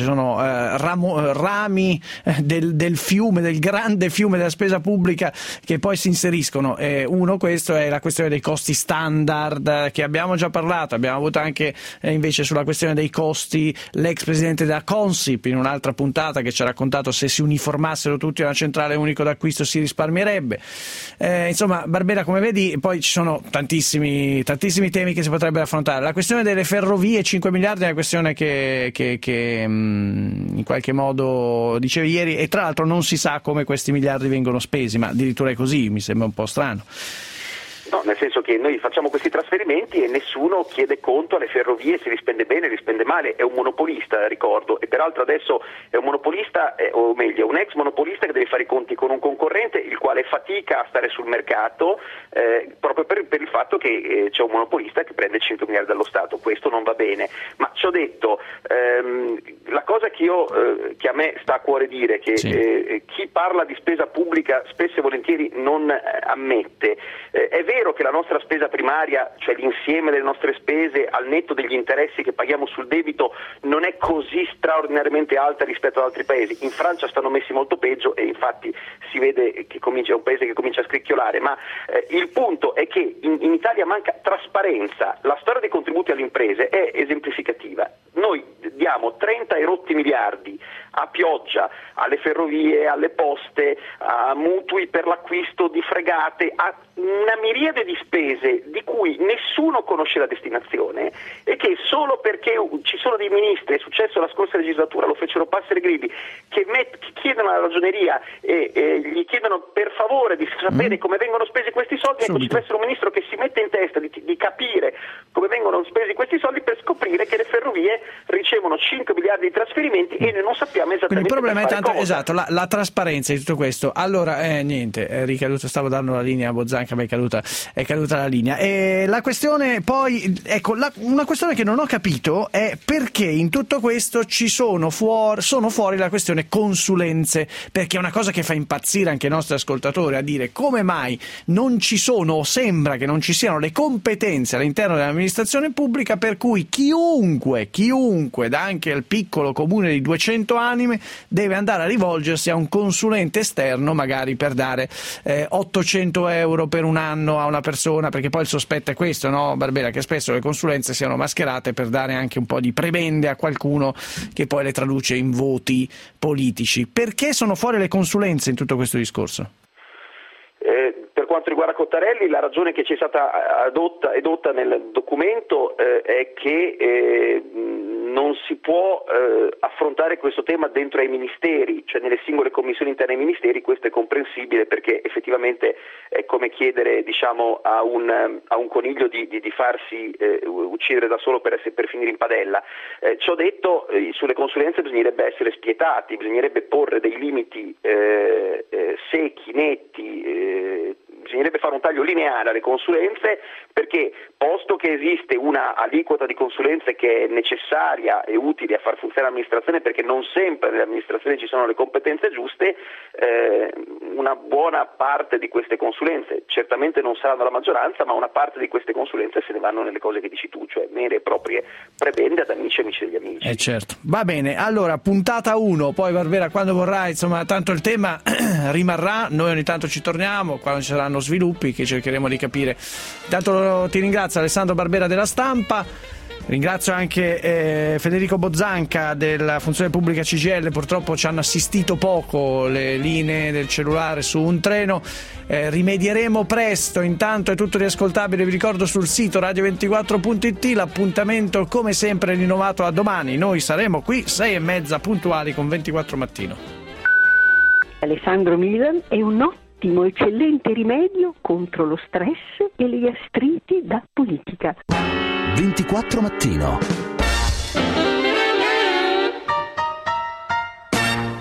rami del fiume, del grande fiume della spesa pubblica che poi si inseriscono. Questo è la questione dei costi standard, che abbiamo già parlato, abbiamo avuto anche invece sulla questione dei costi l'ex presidente della Consip in un'altra puntata che ci ha raccontato se si uniformassero tutti a una centrale unico d'acquisto si risparmierebbe. Insomma, Barbera, come vedi, poi ci sono tantissimi temi che si potrebbero affrontare. La questione delle ferrovie, 5 miliardi, è una questione che in qualche modo dicevi ieri, e tra l'altro non si sa come questi miliardi vengono spesi, ma addirittura è così, mi sembra un po' strano. No, nel senso che noi facciamo questi trasferimenti e nessuno chiede conto alle ferrovie se li spende bene, li spende male, è un monopolista, ricordo, e peraltro adesso è un monopolista, o meglio, un ex monopolista che deve fare i conti con un concorrente il quale fatica a stare sul mercato proprio per il fatto che c'è un monopolista che prende 5 miliardi dallo Stato. Questo non va bene, ma ci ho detto, la cosa che a me sta a cuore dire che chi parla di spesa pubblica spesso e volentieri non ammette, è vero che la nostra spesa primaria, cioè l'insieme delle nostre spese al netto degli interessi che paghiamo sul debito, non è così straordinariamente alta rispetto ad altri paesi. In Francia stanno messi molto peggio e infatti si vede che è un paese che comincia a scricchiolare, ma il punto è che in Italia manca trasparenza. La storia dei contributi alle imprese è esemplificativa. Noi diamo 30 e rotti miliardi a pioggia alle ferrovie, alle poste, a mutui per l'acquisto di fregate, a una miriade di spese di cui nessuno conosce la destinazione e che solo perché ci sono dei ministri, è successo la scorsa legislatura, lo fecero passare Grilli, che chiedono alla ragioneria e gli chiedono per favore di sapere come vengono spesi questi soldi, ecco, ci deve essere un ministro che si mette in testa di capire come vengono spesi questi soldi per scoprire che le ferrovie ricevono 5 miliardi di trasferimenti e noi non sappiamo esattamente. Quindi il problema è tanto cosa. Esatto, la trasparenza di tutto questo. Allora, niente, è ricaduto, stavo dando la linea a Bozzanca, ma è caduta la linea. E la questione poi, ecco, una questione che non ho capito è perché in tutto questo sono fuori la questione consulenze, perché è una cosa che fa impazzire anche i nostri ascoltatori, a dire come mai non ci sono, o sembra che non ci siano le competenze all'interno dell'amministrazione pubblica per cui chiunque, anche il piccolo comune di 200 anime, deve andare a rivolgersi a un consulente esterno magari per dare 800 euro per un anno a una persona, perché poi il sospetto è questo, no Barbera, che spesso le consulenze siano mascherate per dare anche un po' di prebende a qualcuno che poi le traduce in voti politici. Perché sono fuori le consulenze in tutto questo discorso? Per quanto riguarda Cottarelli, la ragione che ci è stata edotta nel documento è che non si può affrontare questo tema dentro ai ministeri, cioè nelle singole commissioni interne ai ministeri. Questo è comprensibile perché effettivamente è come chiedere, diciamo, a un coniglio di farsi uccidere da solo per finire in padella. Ciò detto, sulle consulenze bisognerebbe essere spietati, bisognerebbe porre dei limiti secchi, netti, bisognerebbe fare un taglio lineare alle consulenze, perché posto che esiste una aliquota di consulenze che è necessaria e utile a far funzionare l'amministrazione, perché non sempre nelle amministrazioni ci sono le competenze giuste, una buona parte di queste consulenze, certamente non saranno la maggioranza, ma una parte di queste consulenze se ne vanno nelle cose che dici tu, cioè mere e proprie prebende ad amici e amici degli amici. Certo. Va bene, allora puntata 1, poi Barbera quando vorrai, insomma, tanto il tema rimarrà, noi ogni tanto ci torniamo quando ci saranno sviluppi che cercheremo di capire. Intanto ti ringrazio Alessandro Barbera della Stampa, ringrazio anche Federico Bozzanca della Funzione Pubblica CGIL, purtroppo ci hanno assistito poco le linee del cellulare su un treno, rimedieremo presto, intanto è tutto riascoltabile, vi ricordo sul sito radio24.it, l'appuntamento come sempre rinnovato a domani, noi saremo qui 6:30 puntuali con 24 mattino. Alessandro Milan è un ottimo, eccellente rimedio contro lo stress e le gastriti da politica. 24 mattino.